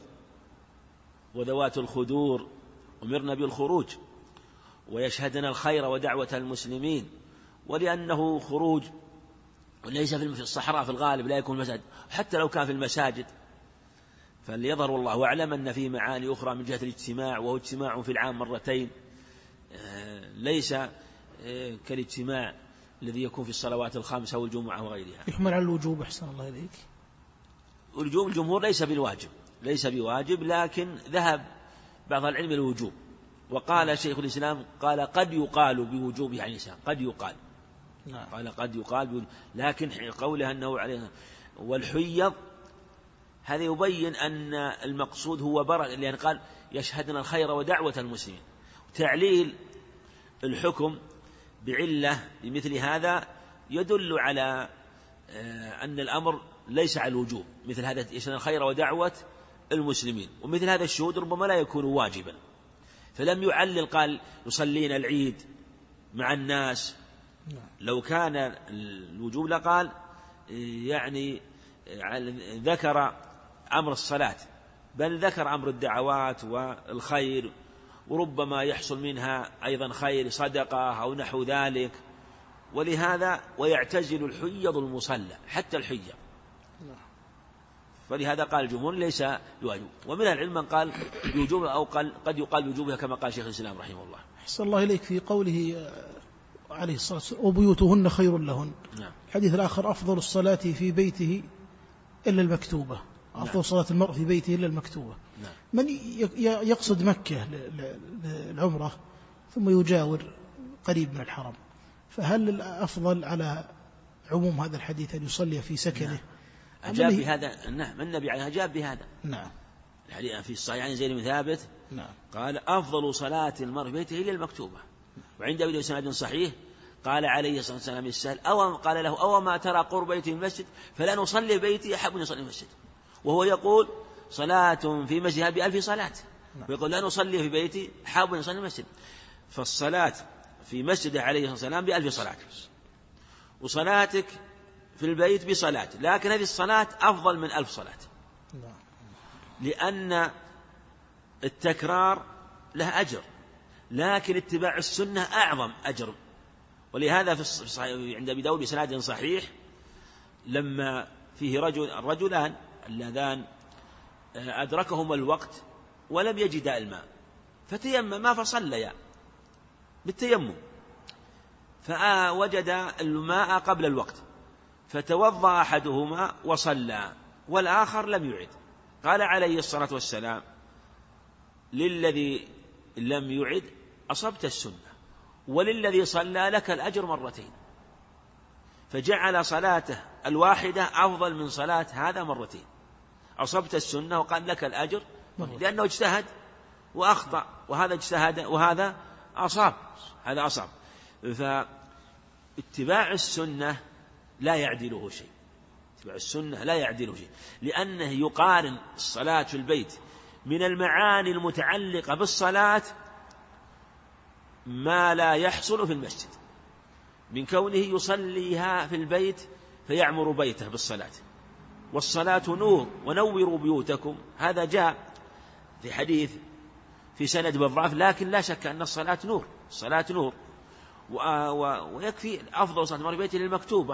وذوات الخدور أمرنا بالخروج ويشهدنا الخير ودعوة المسلمين. ولأنه خروج وليس في الصحراء في الغالب لا يكون مساجد، حتى لو كان في المساجد فليظهر والله أعلم أن فيه معاني أخرى من جهة الاجتماع، وهو اجتماع في العام مرتين، ليس كالاجتماع الذي يكون في الصلوات الخمسة والجمعة وغيرها. يحمل على الوجوب أحسن الله إليك. الجمهور ليس بواجب، لكن ذهب بعض العلم الوجوب، وقال شيخ الإسلام قال قد يقال بوجوبه عن الإنسان، قد يقال، قال قد يقال، لكن قوله أنه عليه. والحيض هذا يبين أن المقصود هو بركة، لأن قال يشهدنا الخير ودعوة المسلمين. تعليل الحكم بعلة بمثل هذا يدل على أن الأمر ليس على الوجوب، مثل هذا يشهدنا الخير ودعوة المسلمين، ومثل هذا الشهود ربما لا يكون واجبا، فلم يعلل قال يصلين العيد مع الناس. لو كان الوجوب لقال يعني ذكر أمر الصلاة، بل ذكر أمر الدعوات والخير، وربما يحصل منها أيضا خير صدقة أو نحو ذلك. ولهذا ويعتزل الحيض المصلى حتى الحيض، فلهذا قال الجمهور ليس بواجب. ومن العلم من قال بوجوب أو قد يقال بوجوبها كما قال شيخ الإسلام رحمه الله. أحسن الله إليك. في قوله عليه الصلاة والسلام وبيوتهن خير لهن، نعم. الحديث الآخر أفضل الصلاة في بيته إلا المكتوبة، أفضل صلاة المرء في بيته إلا المكتوبة. نعم. من يقصد مكة للعمرة ثم يجاور قريب من الحرم، فهل الأفضل على عموم هذا الحديث أن يصلي في سكنه؟ نعم. أجاب بهذا. نعم، النبي عليه أجاب بهذا. نعم. الحديث في الصحيح عن زيد بن ثابت. نعم. قال أفضل صلاة المرء في بيته إلا المكتوبة. وعند أبي سند صحيح قال عليه الصلاة والسلام السهل قال له أو ما ترى قرب بيتي المسجد فلا نصلي بيتي أحب أن يصلي المسجد، وهو يقول صلاة في مسجدها ب1000 صلاة، ويقول لا نصلي في بيتي أحب أن يصلي المسجد. فالصلاة في مسجده عليه الصلاة والسلام ب1000 صلاة، وصلاتك في البيت بصلاة، لكن هذه الصلاة أفضل من 1000 صلاة، لأن التكرار له أجر، لكن اتباع السنة أعظم أجر. ولهذا في عند أبي داود بسناد صحيح لما فيه رجلان اللذان أدركهما الوقت ولم يجدا الماء فتيمما فصليا بالتيمم، فوجد الماء قبل الوقت فتوضأ أحدهما وصلى والآخر لم يعد. قال عليه الصلاة والسلام: للذي لم يعد أصبت السنة، وللذي صلى لك الأجر مرتين. فجعل صلاته الواحدة أفضل من صلاة هذا مرتين. أصبت السنة وقال لك الأجر لأنه اجتهد وأخطأ، وهذا اجتهد وهذا أصاب، هذا أصاب. فاتباع السنة لا يعدله شيء، اتباع السنة لا يعدله شيء، لأنه يقارن الصلاة في البيت من المعاني المتعلقة بالصلاة ما لا يحصل في المسجد، من كونه يصليها في البيت فيعمر بيته بالصلاة. والصلاة نور ونوروا بيوتكم، هذا جاء في حديث في سند بالضعف، لكن لا شك أن الصلاة نور، الصلاة نور، ويكفي أفضل صلاة المرء في بيته للمكتوبة.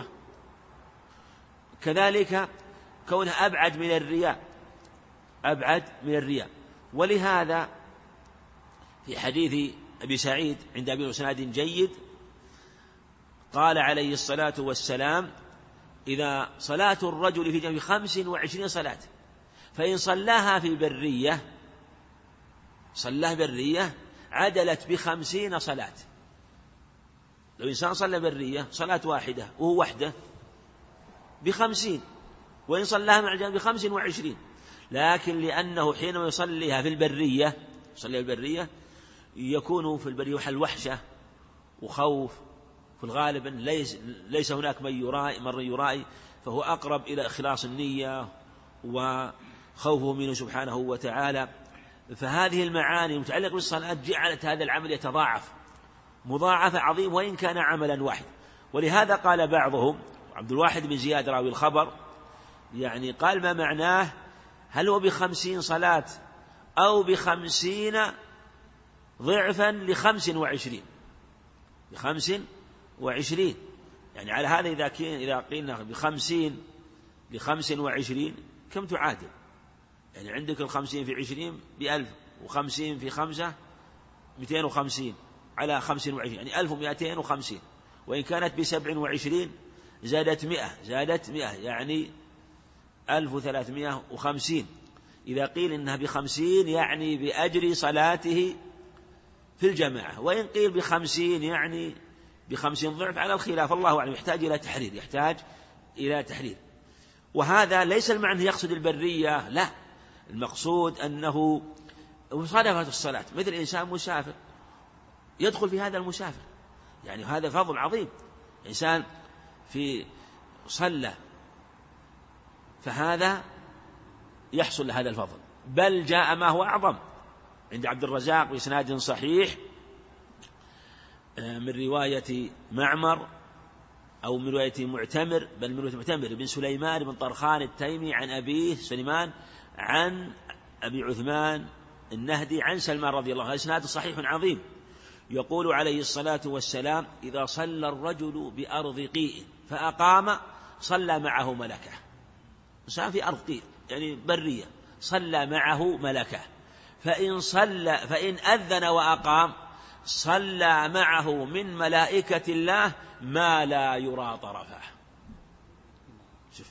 كذلك كونها أبعد من الرياء، أبعد من الرياء. ولهذا في حديث أبي سعيد عند أبي بسناد جيد قال عليه الصلاة والسلام: إذا صلاة الرجل في جنبه 25 صلاة فإن صلاها في برية، صلاها برية عدلت ب50 صلاة. لو إنسان صلى برية صلاة واحدة وهو وحده ب50، وإن صلاها مع الجنب ب25. لكن لأنه حينما يصليها في البرية، يصلي البرية يكون في البرية حل وحشة وخوف، في الغالب ليس هناك من يرائي، فهو أقرب إلى إخلاص النية وخوفه منه سبحانه وتعالى. فهذه المعاني المتعلقة بالصلاة جعلت هذا العمل يتضاعف مضاعفة عظيم وإن كان عملا واحد. ولهذا قال بعضهم، عبد الواحد بن زياد راوي الخبر، يعني قال: ما معناه؟ هل هو ب50 صلاة أو ب50 ضعفا ل25؟ ب25، يعني على هذا إذا قلنا ب50 ل25 كم تعادل؟ يعني عندك 50 في 20 ب1000، و50 في 5 250 على 25، يعني 1250. وإن كانت ب27 زادت 100 يعني 1350. إذا قيل إنها ب50 يعني بأجر صلاته في الجماعة، وإن قيل ب50 يعني ب50 ضعف، على الخلاف، الله أعلم، يحتاج إلى تحرير. وهذا ليس المعنى يقصد البرية، لا، المقصود أنه مصادفة الصلاة، مثل إنسان مسافر يدخل في هذا المسافر، يعني هذا فضل عظيم. إنسان في صلى فهذا يحصل لهذا الفضل، بل جاء ما هو أعظم عند عبد الرزاق بإسناد صحيح من رواية معمر أو من رواية معتمر، بل من رواية معتمر بن سليمان بن طرخان التيمي عن أبيه سليمان عن أبي عثمان النهدي عن سلمان رضي الله عنه، إسناد صحيح عظيم. يقول عليه الصلاة والسلام: إذا صلى الرجل بأرض قيء فأقام صلى معه ملكه. إنسان في أرض قيء يعني برية، صلى معه ملكه، فإن أذن وأقام صلى معه من ملائكة الله ما لا يرى طرفه. شوف.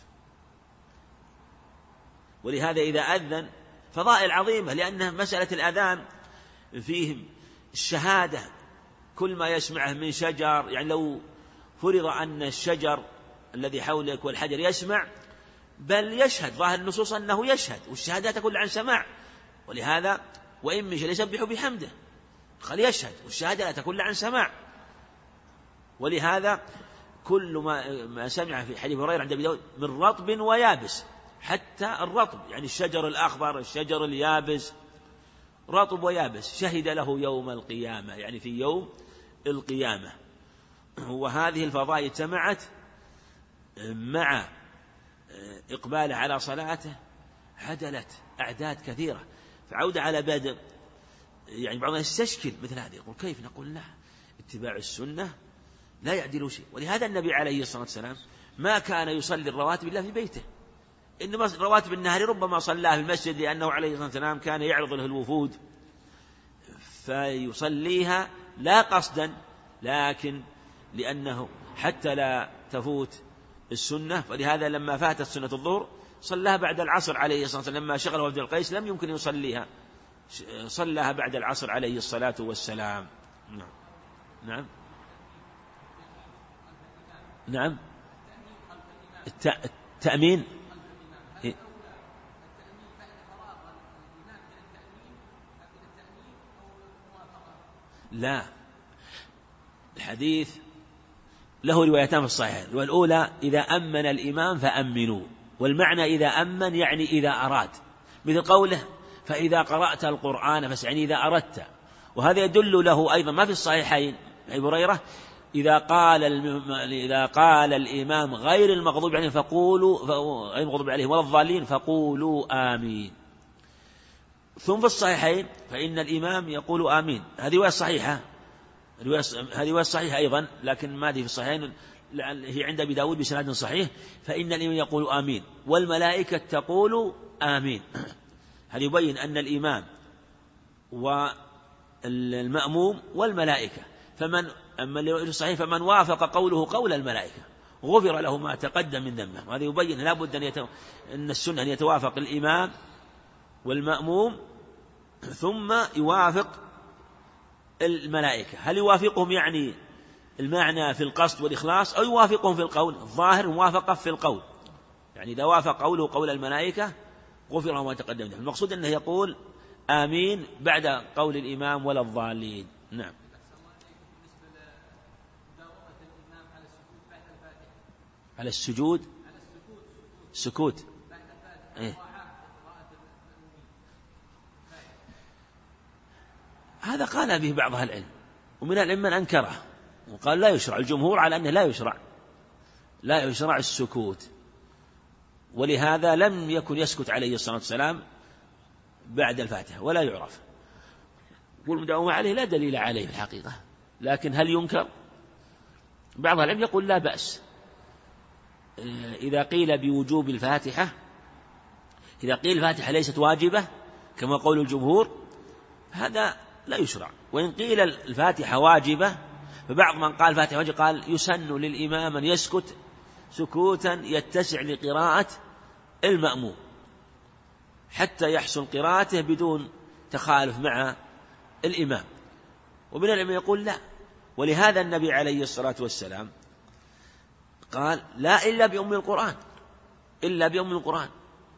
ولهذا إذا أذن فضائل عظيمة، لأن مسألة الأذان فيه الشهادة، كل ما يسمعه من شجر، يعني لو فرض أن الشجر الذي حولك والحجر يسمع بل يشهد، ظاهر النصوص أنه يشهد، والشهادة تكون عن سماع. ولهذا وإن من شيء يسبح بحمده، قال يشهد، والشهادة لا تكون عن سماع. ولهذا كل ما سمع في حديث هريرة عند أبي داود من رطب ويابس، حتى الرطب يعني الشجر الأخضر، الشجر اليابس، رطب ويابس، شهد له يوم القيامة، يعني في يوم القيامة. وهذه الفضائل اجتمعت مع إقباله على صلاته عدلت أعداد كثيرة، فعودة على بدء يعني بعضنا يستشكل مثل هذا، يقول كيف؟ نقول لا، اتباع السنة لا يعدل شيء. ولهذا النبي عليه الصلاة والسلام ما كان يصلي الرواتب إلا في بيته، إنما رواتب النهار ربما صلاها في المسجد، لأنه عليه الصلاة والسلام كان يعرض له الوفود فيصليها لا قصدا، لكن لأنه حتى لا تفوت السنة. فلهذا لما فاتت سنة الظهر صلاها بعد العصر عليه الصلاة والسلام، لما شغله وفد القيس لم يمكن يصليها، صلاها بعد العصر عليه الصلاة والسلام. نعم نعم نعم. التأمين لا، الحديث له روايتان في الصحيح. الرواية الأولى إذا أمن الإمام فأمنوا، والمعنى إذا أمن يعني إذا أراد، مثل قوله فإذا قرأت القرآن يعني إذا أردت. وهذا يدل له أيضا ما في الصحيحين أبي هريرة إذا قال الإمام غير المغضوب عليهم فقولوا غير المغضوب عليهم ولا الضالين فقولوا آمين. ثم في الصحيحين فإن الإمام يقول آمين، هذه رواية صحيحة، هذه رواية صحيحة أيضا، لكن ما دي في الصحيحين، هي عند أبي داود بسند صحيح، فإن الإمام يقول آمين والملائكة تقول آمين. هذا يبين أن الإمام والمأموم والملائكة، أما اللي صحيح فمن وافق قوله قول الملائكة غفر له ما تقدم من ذنبه. وهذا يبين لا بد أن السنة أن يتوافق الإمام والمأموم ثم يوافق الملائكة. هل يوافقهم يعني المعنى في القصد والإخلاص أو يوافقهم في القول؟ الظاهر موافقة في القول، يعني إذا وافق قوله قول الملائكة غفر له ما تقدم من ذنبه. المقصود أنه يقول آمين بعد قول الإمام ولا الضالين. نعم. على السجود سكوت إيه؟ هذا قال به بعض أهل العلم، ومن العلم من أنكره وقال لا يشرع. الجمهور على أنه لا يشرع السكوت، ولهذا لم يكن يسكت عليه الصلاة والسلام بعد الفاتحة ولا يعرف. والمداومة عليه لا دليل عليه في الحقيقة، لكن هل ينكر؟ بعض العلم يقول لا بأس إذا قيل بوجوب الفاتحة، إذا قيل الفاتحة ليست واجبة كما قول الجمهور هذا لا يشرع. وإن قيل الفاتحة واجبة فبعض من قال الفاتحة واجبة قال يسن للإمام أن يسكت سكوتا يتسع لقراءة المأموم حتى يحصل قراءته بدون تخالف مع الإمام. ومن العلم يقول لا، ولهذا النبي عليه الصلاة والسلام قال لا إلا بأم القرآن، إلا بأم القرآن،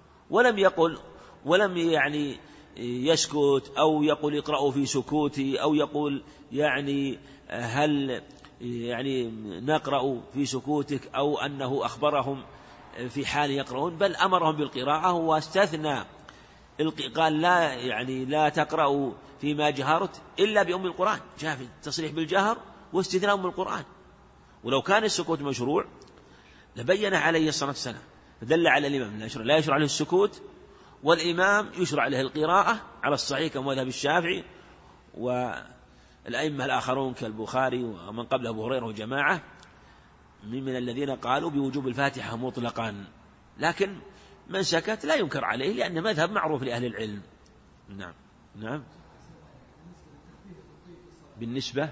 ولم يعني يسكت أو يقول اقرأوا في سكوتي أو يقول يعني هل يعني نقرأ في سكوتك أو أنه أخبرهم في حال يقرؤون، بل أمرهم بالقراءة واستثنى قال لا يعني لا تقرأوا فيما جهرت إلا بأم القرآن، جاء في التصريح بالجهر واستثناء أم القرآن. ولو كان السكوت مشروع لبين عليه الصلاة والسلام، فدل على الإمام لا يشرع له السكوت، والإمام يشرع له القراءة على الصحيح كما مذهب الشافعي والأئمة الآخرون كالبخاري ومن قبله أبو هريرة وجماعة من الذين قالوا بوجوب الفاتحة مطلقا. لكن من سكت لا ينكر عليه لأن مذهب معروف لأهل العلم. نعم نعم. بالنسبة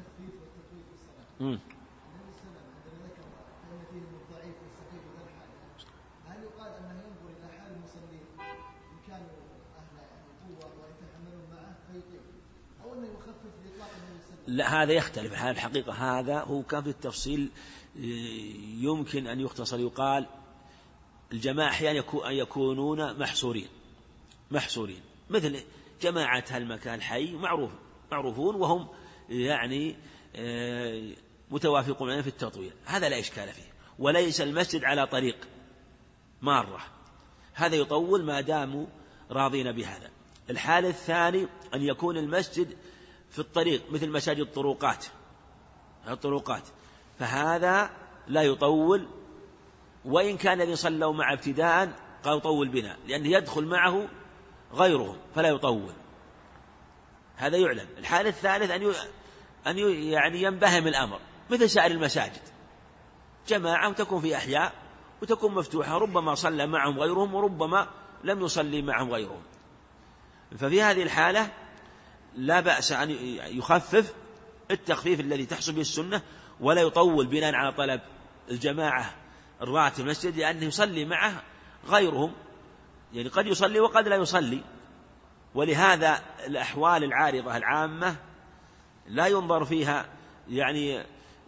لا، هذا يختلف. هذا الحقيقة هذا هو كان في التفصيل يمكن أن يختصر، يقال الجماعة أحيانا يكونون محصورين مثل جماعة هالمكان حي معروفون وهم يعني متوافقون في التطويل، هذا لا إشكال فيه. وليس المسجد على طريق مارة، هذا يطول ما داموا راضين بهذا. الحالة الثاني أن يكون المسجد في الطريق مثل مساجد الطرقات، فهذا لا يطول وإن كان الذي صلوا مع ابتداء قال يطول بنا، لأنه يدخل معه غيرهم فلا يطول. هذا يعلم. الحالة الثالث أن يعني ينبهم الأمر مثل سائر المساجد، جماعة وتكون في أحياء وتكون مفتوحة، ربما صلى معهم غيرهم وربما لم يصلي معهم غيرهم. ففي هذه الحالة لا بأس أن يخفف التخفيف الذي تحصل به السنة، ولا يطول بناء على طلب الجماعة الراتب المسجد، لأنه يصلي معه غيرهم، يعني قد يصلي وقد لا يصلي. ولهذا الأحوال العارضة العامة لا ينظر فيها، يعني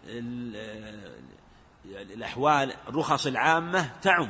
الأحوال الرخص العامة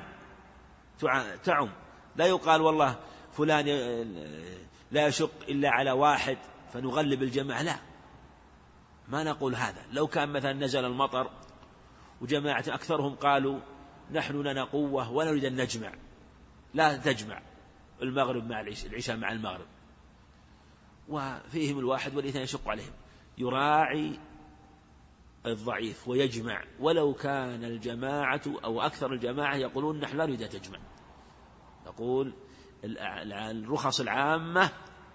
تعم، لا يقال والله فلان لا يشق إلا على واحد فنغلب الجماعة، لا، ما نقول هذا. لو كان مثلا نزل المطر وجماعة أكثرهم قالوا نحن لنا قوة ولا نريد أن نجمع، لا تجمع المغرب مع العشاء مع المغرب، وفيهم الواحد والاثنين يشق عليهم، يراعي الضعيف ويجمع، ولو كان الجماعة أو أكثر الجماعة يقولون نحن لا نريد أن تجمع. نقول الرخص العامة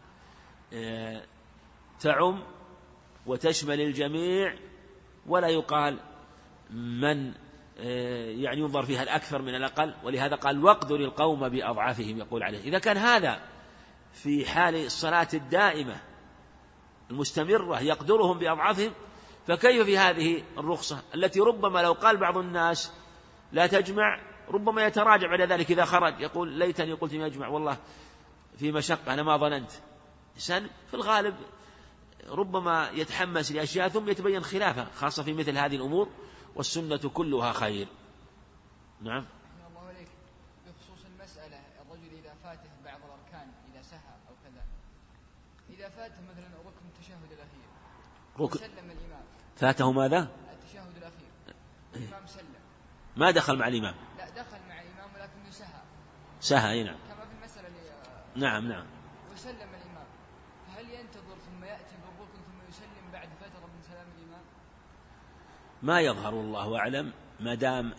تعم وتشمل الجميع، ولا يقال من يعني ينظر فيها الأكثر من الأقل. ولهذا قال واقدر القوم بأضعافهم، يقول عليه. إذا كان هذا في حال الصلاة الدائمة المستمرة يقدرهم بأضعافهم، فكيف في هذه الرخصة التي ربما لو قال بعض الناس لا تجمع ربما يتراجع بعد ذلك إذا خرج يقول ليتني قلت ما يجمع، والله في مشقة أنا ما ظننت. إنسان في الغالب ربما يتحمس لأشياء ثم يتبين خلافها، خاصة في مثل هذه الأمور، والسنة كلها خير. نعم. الله عليك. بخصوص المسألة الرجل إذا فاته بعض الأركان إذا سهى أو كذا، إذا فاته مثلا ركن التشهد الأخير سلم الإمام، فاته ماذا؟ التشهد الأخير، الإمام سلم، ما دخل مع الإمام، لا دخل مع الإمام ولكنه سهى. نعم. كما في المسألة نعم. وسلم الإمام، هل ينتظر ثم يأتي بالركن ثم يسلم بعد فترة من سلام الإمام؟ ما يظهر والله أعلم، ما دام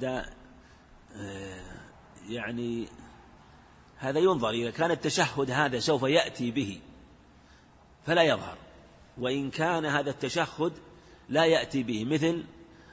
يعني هذا ينظر. إذا كان التشهد هذا سوف يأتي به فلا يظهر، وإن كان هذا التشهد لا يأتي به، مثل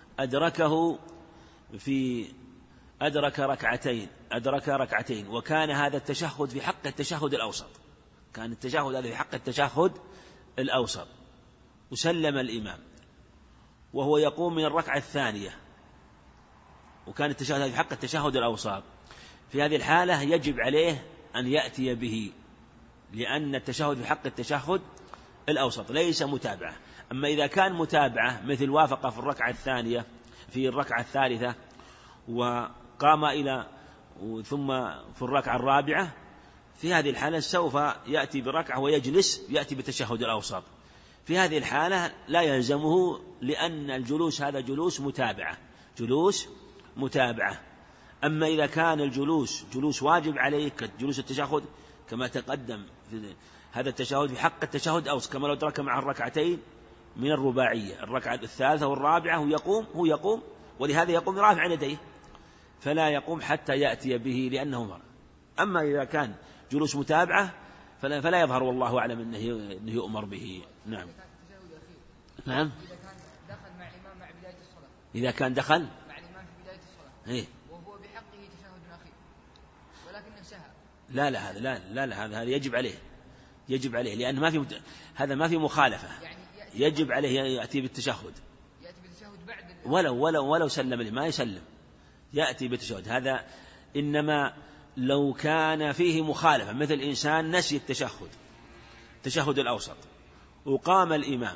أدرك ركعتين وكان هذا التشهد في حق التشهد الأوسط، كان التشهد هذا في حق التشهد الأوسط، وسلم الإمام وهو يقوم من الركعة الثانية، وكان التشهد هذا في حق التشهد الأوسط، في هذه الحالة يجب عليه أن يأتي به، لأن التشهد في حق التشهد الأوسط ليس متابعة. أما إذا كان متابعة مثل وافق في الركعة الثانية في الركعة الثالثة وقام ثم في الركعة الرابعة، في هذه الحالة سوف يأتي بركعة ويجلس يأتي بالتشهد الأوسط. في هذه الحالة لا يلزمه، لأن الجلوس هذا جلوس متابعة. أما إذا كان الجلوس جلوس واجب عليك جلوس التشهد كما تقدم في هذا التشهد في حق التشهد الأوسط، كما لو أدرك مع الركعتين من الرباعية الركعة الثالثة والرابعة هو يقوم ولهذا يقوم رافع يديه، فلا يقوم حتى يأتي به لأنه مر. أما إذا كان جلوس متابعة فلا يظهر والله أعلم أنه يؤمر به. نعم. نعم. إذا كان دخل مع الإمام في بداية الصلاة وهو بحقه تشهد أخير ولكنه سهى، هذا يجب عليه لأن هذا ما في مخالفة، يعني يجب عليه يأتي بالتشهد بعد ولو سلم ما يسلم، يأتي بالتشهد. هذا إنما لو كان فيه مخالفة، مثل إنسان نسي التشهد الأوسط وقام الإمام،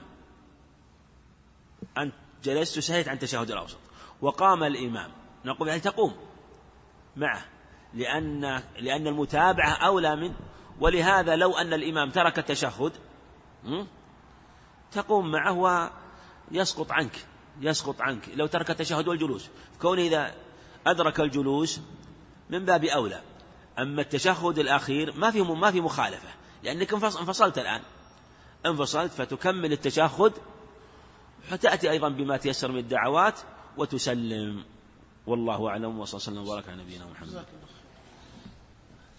أنت جلست سهيت عن التشهد الأوسط وقام الإمام، نقول يعني تقوم معه، لأن المتابعة أولى منه. ولهذا لو أن الإمام ترك التشهد تقوم معه ويسقط عنك لو ترك التشهد والجلوس، كونه إذا أدرك الجلوس من باب أولى. أما التشهد الأخير ما في مخالفة، لأنك انفصلت الآن، فتكمل التشهد فتأتي أيضا بما تيسر من الدعوات وتسلم. والله أعلم، وصلى الله وسلم وبارك على نبينا محمد.